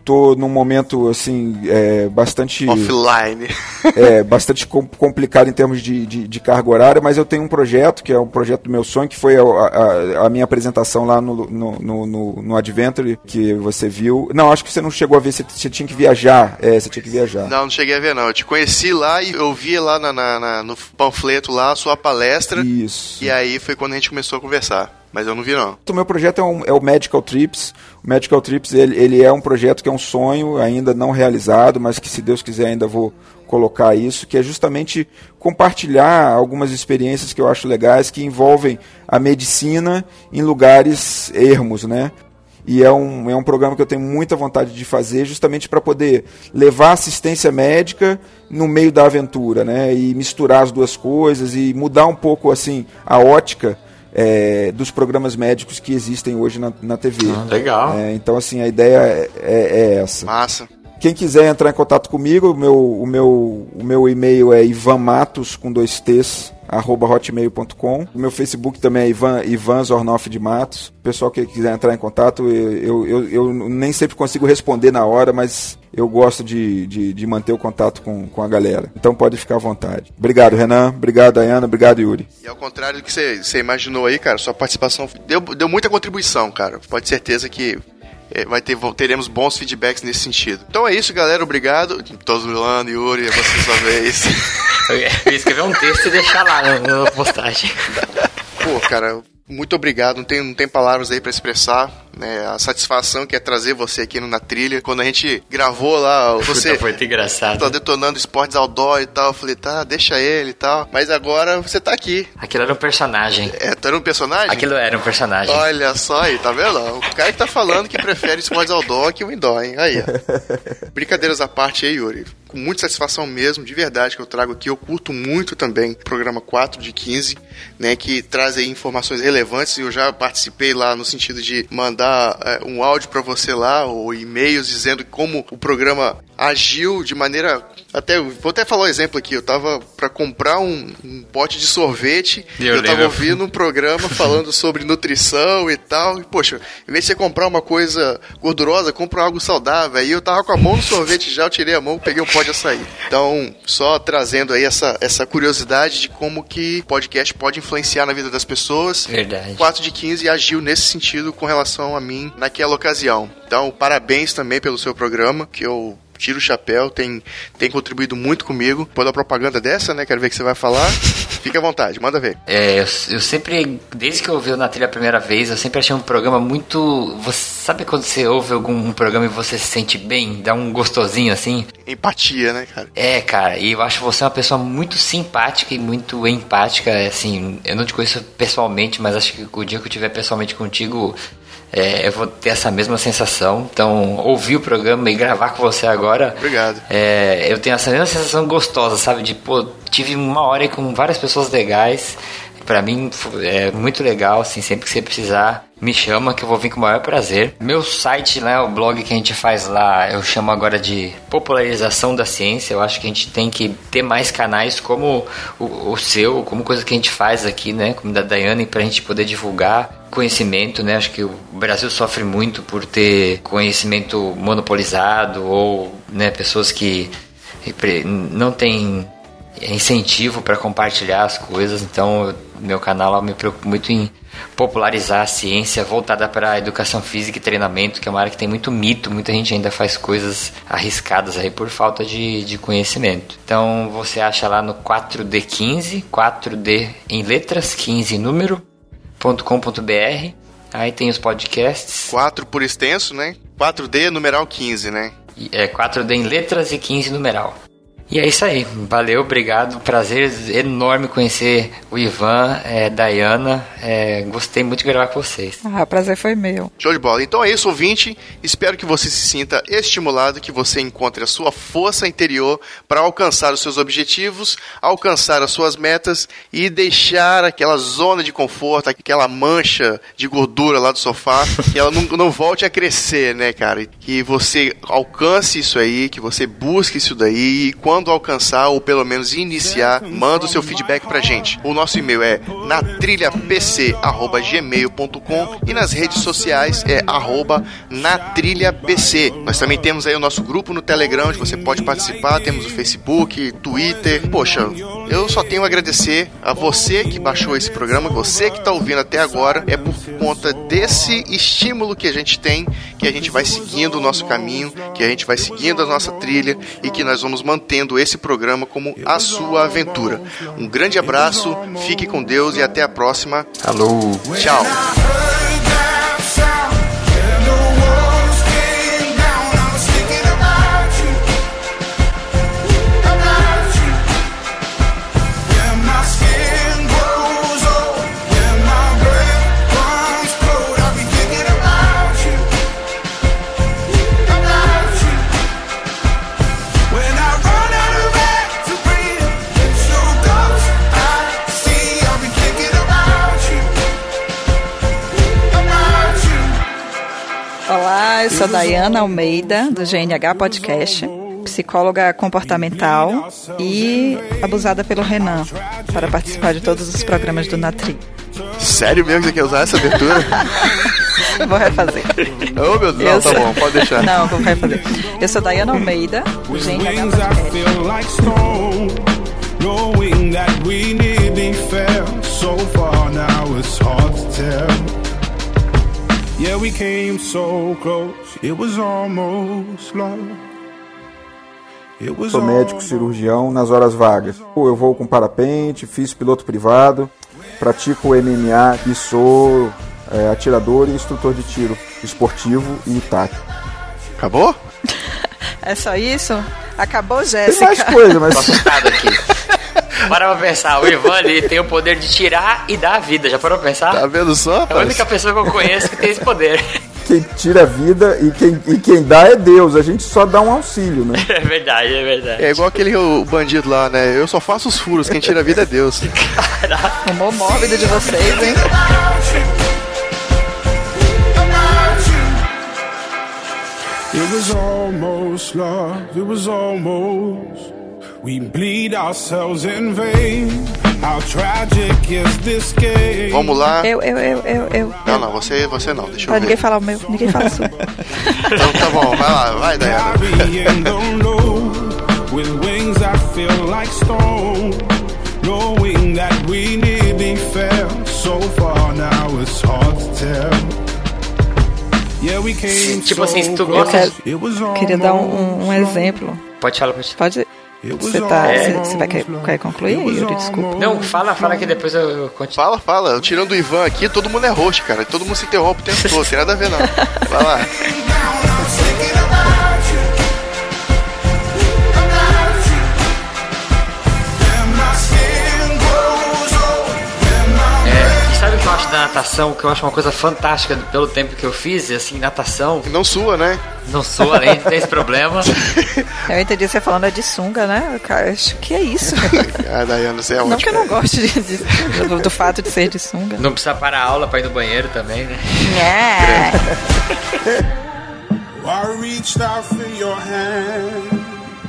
tô num momento, assim, é, bastante... Offline. É, bastante com, complicado em termos de, de, de carga horária, mas eu tenho um projeto, que é um projeto do meu sonho, que foi a, a, a minha apresentação lá no, no, no, no, no Adventure, que você viu. Não, acho que você não chegou a ver, você, você tinha que viajar. É, você tinha que viajar. Não, não cheguei a ver, não. Eu te conheci lá e eu vi lá na, na, na, no panfleto lá a sua palestra. Isso. E aí foi quando a gente começou a conversar. Mas eu não vi, não. O meu projeto é, um, é o Medical Trips. O Medical Trips, ele, ele é um projeto que é um sonho ainda não realizado, mas que, se Deus quiser, ainda vou colocar isso, que é justamente compartilhar algumas experiências que eu acho legais, que envolvem a medicina em lugares ermos, né? E é um, é um programa que eu tenho muita vontade de fazer, justamente para poder levar assistência médica no meio da aventura, né? E misturar as duas coisas e mudar um pouco, assim, a ótica É, dos programas médicos que existem hoje na, na T V. Ah, legal. É, então, assim, a ideia é, é, é essa. Massa. Quem quiser entrar em contato comigo, o meu, o meu, o meu e-mail é ivanmatos, com dois t's, arroba hotmail ponto com. O meu Facebook também é Ivan, Ivan Zornoff de Matos. O pessoal que quiser entrar em contato, eu, eu, eu nem sempre consigo responder na hora, mas eu gosto de, de, de manter o contato com, com a galera. Então pode ficar à vontade. Obrigado, Renan. Obrigado, Dayana. Obrigado, Yuri. E ao contrário do que você, você imaginou aí, cara, sua participação deu, deu muita contribuição, cara. Pode ter certeza que é, vai ter, teremos bons feedbacks nesse sentido. Então é isso, galera. Obrigado. Tô zoando, Yuri, é você sua vez. Eu ia escrever um texto e deixar lá na, na postagem. Pô, cara, muito obrigado. Não tem, não tem palavras aí pra expressar, né, a satisfação que é trazer você aqui no Na Trilha. Quando a gente gravou lá, você Puta, foi muito engraçado. Tá detonando esportes outdoor e tal. Eu falei, tá, deixa ele e tal. Mas agora você tá aqui. Aquilo era um personagem. É, tu era um personagem? Aquilo era um personagem. Olha só aí, tá vendo? O cara que tá falando que prefere esportes outdoor que o indoor, hein? Aí, ó. Brincadeiras à parte aí, Yuri. Com muita satisfação mesmo, de verdade, que eu trago aqui. Eu curto muito também o programa quatro de quinze, né, que traz aí informações relevantes. Eu já participei lá no sentido de mandar é, um áudio pra você lá, ou e-mails dizendo como o programa agiu de maneira... Até, vou até falar um exemplo aqui. Eu tava pra comprar um, um pote de sorvete e eu, eu tava ouvindo um programa falando sobre nutrição e tal. E, poxa, em vez de você comprar uma coisa gordurosa, compra algo saudável. Aí eu tava com a mão no sorvete já, eu tirei a mão, peguei um pote de açaí. Então, só trazendo aí essa, essa curiosidade de como que podcast pode influenciar na vida das pessoas. Verdade. quatro de quinze agiu nesse sentido com relação a mim naquela ocasião. Então, parabéns também pelo seu programa, que eu tiro o chapéu, tem, tem contribuído muito comigo. Depois da propaganda dessa, né? Quero ver o que você vai falar. Fica à vontade, manda ver. É, eu, eu sempre, desde que eu ouvi o Na Trilha a primeira vez, eu sempre achei um programa muito... Você sabe quando você ouve algum um programa e você se sente bem? Dá um gostosinho assim? Empatia, né, cara? É, cara, e eu acho você uma pessoa muito simpática e muito empática. Assim, eu não te conheço pessoalmente, mas acho que o dia que eu estiver pessoalmente contigo... É, eu vou ter essa mesma sensação. Então, ouvir o programa e gravar com você agora... Obrigado. É, eu tenho essa mesma sensação gostosa, sabe? De, pô, tive uma hora aí com várias pessoas legais. Pra mim, é muito legal, assim, sempre que você precisar, me chama que eu vou vir com o maior prazer. Meu site, né, o blog que a gente faz lá, eu chamo agora de Popularização da Ciência. Eu acho que a gente tem que ter mais canais como o, o seu, como coisa que a gente faz aqui, né, como da Dayane, pra gente poder divulgar conhecimento, né? Acho que o Brasil sofre muito por ter conhecimento monopolizado ou, né, pessoas que não têm incentivo para compartilhar as coisas. Então, meu canal eu me preocupo muito em popularizar a ciência voltada para a educação física e treinamento, que é uma área que tem muito mito, muita gente ainda faz coisas arriscadas aí por falta de, de conhecimento. Então, você acha lá no quatro D quinze, quatro D em letras, quinze em número, ponto com ponto b r. Aí tem os podcasts. quatro por extenso, né? quatro D, numeral quinze, né? É, quatro D em letras e quinze numeral. E é isso aí. Valeu, obrigado. Prazer enorme conhecer o Ivan, é, Dayana. É, gostei muito de gravar com vocês. Ah, o prazer foi meu. Show de bola. Então é isso, ouvinte. Espero que você se sinta estimulado, que você encontre a sua força interior para alcançar os seus objetivos, alcançar as suas metas e deixar aquela zona de conforto, aquela mancha de gordura lá do sofá, que ela não, não volte a crescer, né, cara? Que você alcance isso aí, que você busque isso daí e quando quando alcançar ou pelo menos iniciar, manda o seu feedback pra gente. O nosso e-mail é natrilhapc arroba gmail ponto com e nas redes sociais é arroba natrilhapc. Nós também temos aí o nosso grupo no Telegram, onde você pode participar, temos o Facebook, Twitter. Poxa, eu só tenho a agradecer a você que baixou esse programa, você que está ouvindo até agora. É por conta desse estímulo que a gente tem que a gente vai seguindo o nosso caminho, que a gente vai seguindo a nossa trilha e que nós vamos mantendo esse programa como a sua aventura. Um grande abraço, fique com Deus e até a próxima. Alô. Tchau. Olá, eu sou a Dayana Almeida, do G N H Podcast, psicóloga comportamental e abusada pelo Renan para participar de todos os programas do Natri. Sério mesmo que você quer usar essa abertura? Vou refazer. Oh, meu Deus, não, tá bom, pode deixar. Não, vou refazer. Eu sou a Dayana Almeida, do G N H Podcast. Knowing that we nearly fell so far, now it's hard to tell. Yeah, we came so close, it was almost love. It was Sou médico cirurgião nas horas vagas. Eu vou com parapente, fiz piloto privado, pratico M M A e sou é, atirador e instrutor de tiro esportivo e tático. Acabou? É só isso? Acabou, Tem Jéssica? mais coisa, mas... Tô assustado aqui. Para pra pensar, o Ivan ali tem o poder de tirar e dar a vida. Já parou pra pensar? Tá vendo só, É a rapaz? única pessoa que eu conheço que tem esse poder. Quem tira a vida e quem, e quem dá é Deus. A gente só dá um auxílio, né? É verdade, é verdade. É igual aquele o bandido lá, né? Eu só faço os furos, quem tira a vida é Deus. O humor mórbido de vocês, hein? It was almost love, it was almost. We bleed ourselves in vain. How tragic is this game? Vamos lá. Eu, eu, eu, eu, eu. Não, não, você, você não, deixa eu Pra ninguém ver. falar o meu, ninguém fala o seu. Então tá bom, vai lá, vai, Dayana. Carrying the load with wings that feel like stone. Knowing that we nearly fell so far, now it's hard to tell. Yeah, we came Tipo assim, se tu so gosta close, de... it was Queria dar um, um, um exemplo. Pode falar, pode falar. Pode. Você tá. Você, você vai quer, quer concluir, Yuri? Desculpa. Não, fala, fala que depois eu, eu continuo. Fala, fala. Tirando o Ivan aqui, todo mundo é host, cara. Todo mundo se interrompe o tempo todo, tem nada a ver não. Vai lá. É, e sabe o que eu acho da natação? Que eu acho uma coisa fantástica pelo tempo que eu fiz, e assim, natação, Não sua, né? não sou além de ter esse problema. Eu entendi você falando é de sunga, né? Cara, acho que é isso. Ah, Dayana, você é ótimo. Não que eu não goste de, de, do, do fato de ser de sunga. Não precisa parar a aula pra ir no banheiro também, né? É. I reached out for your hand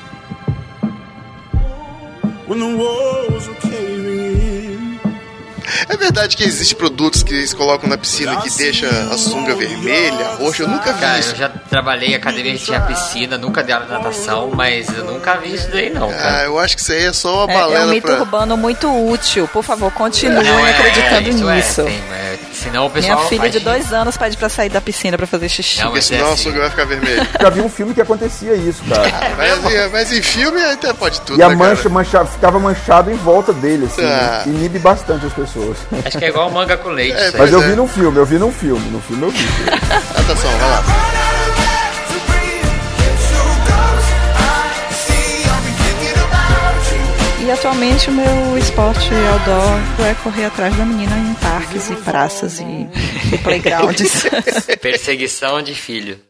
when the walls were caving in. É verdade que existem produtos que eles colocam na piscina que deixa a sunga vermelha, roxa. Eu nunca vi Cara, isso. eu já trabalhei em academia que tinha piscina, nunca dei aula de natação, mas eu nunca vi isso daí não, Ah, cara. eu acho que isso aí é só uma É, é um balela mito pra... urbano muito útil. Por favor, continuem Não, é, acreditando isso nisso. É, sim, é, senão o pessoal Minha filha faz de dois anos pede pra sair da piscina pra fazer xixi. Não, Porque mas é senão a assim. sunga vai ficar vermelha. Já vi um filme que acontecia isso, cara. Mas, mas em filme até pode tudo, E a né, mancha, cara? mancha ficava manchado em volta dele, assim, Ah. né? Inibe bastante as pessoas. Acho que é igual manga com leite. É, isso aí. Mas eu é. vi no filme, eu vi no filme, no filme eu vi. Natação, vai lá. E atualmente o meu esporte outdoor é correr atrás da menina em parques e praças e, e playgrounds. Perseguição de filho.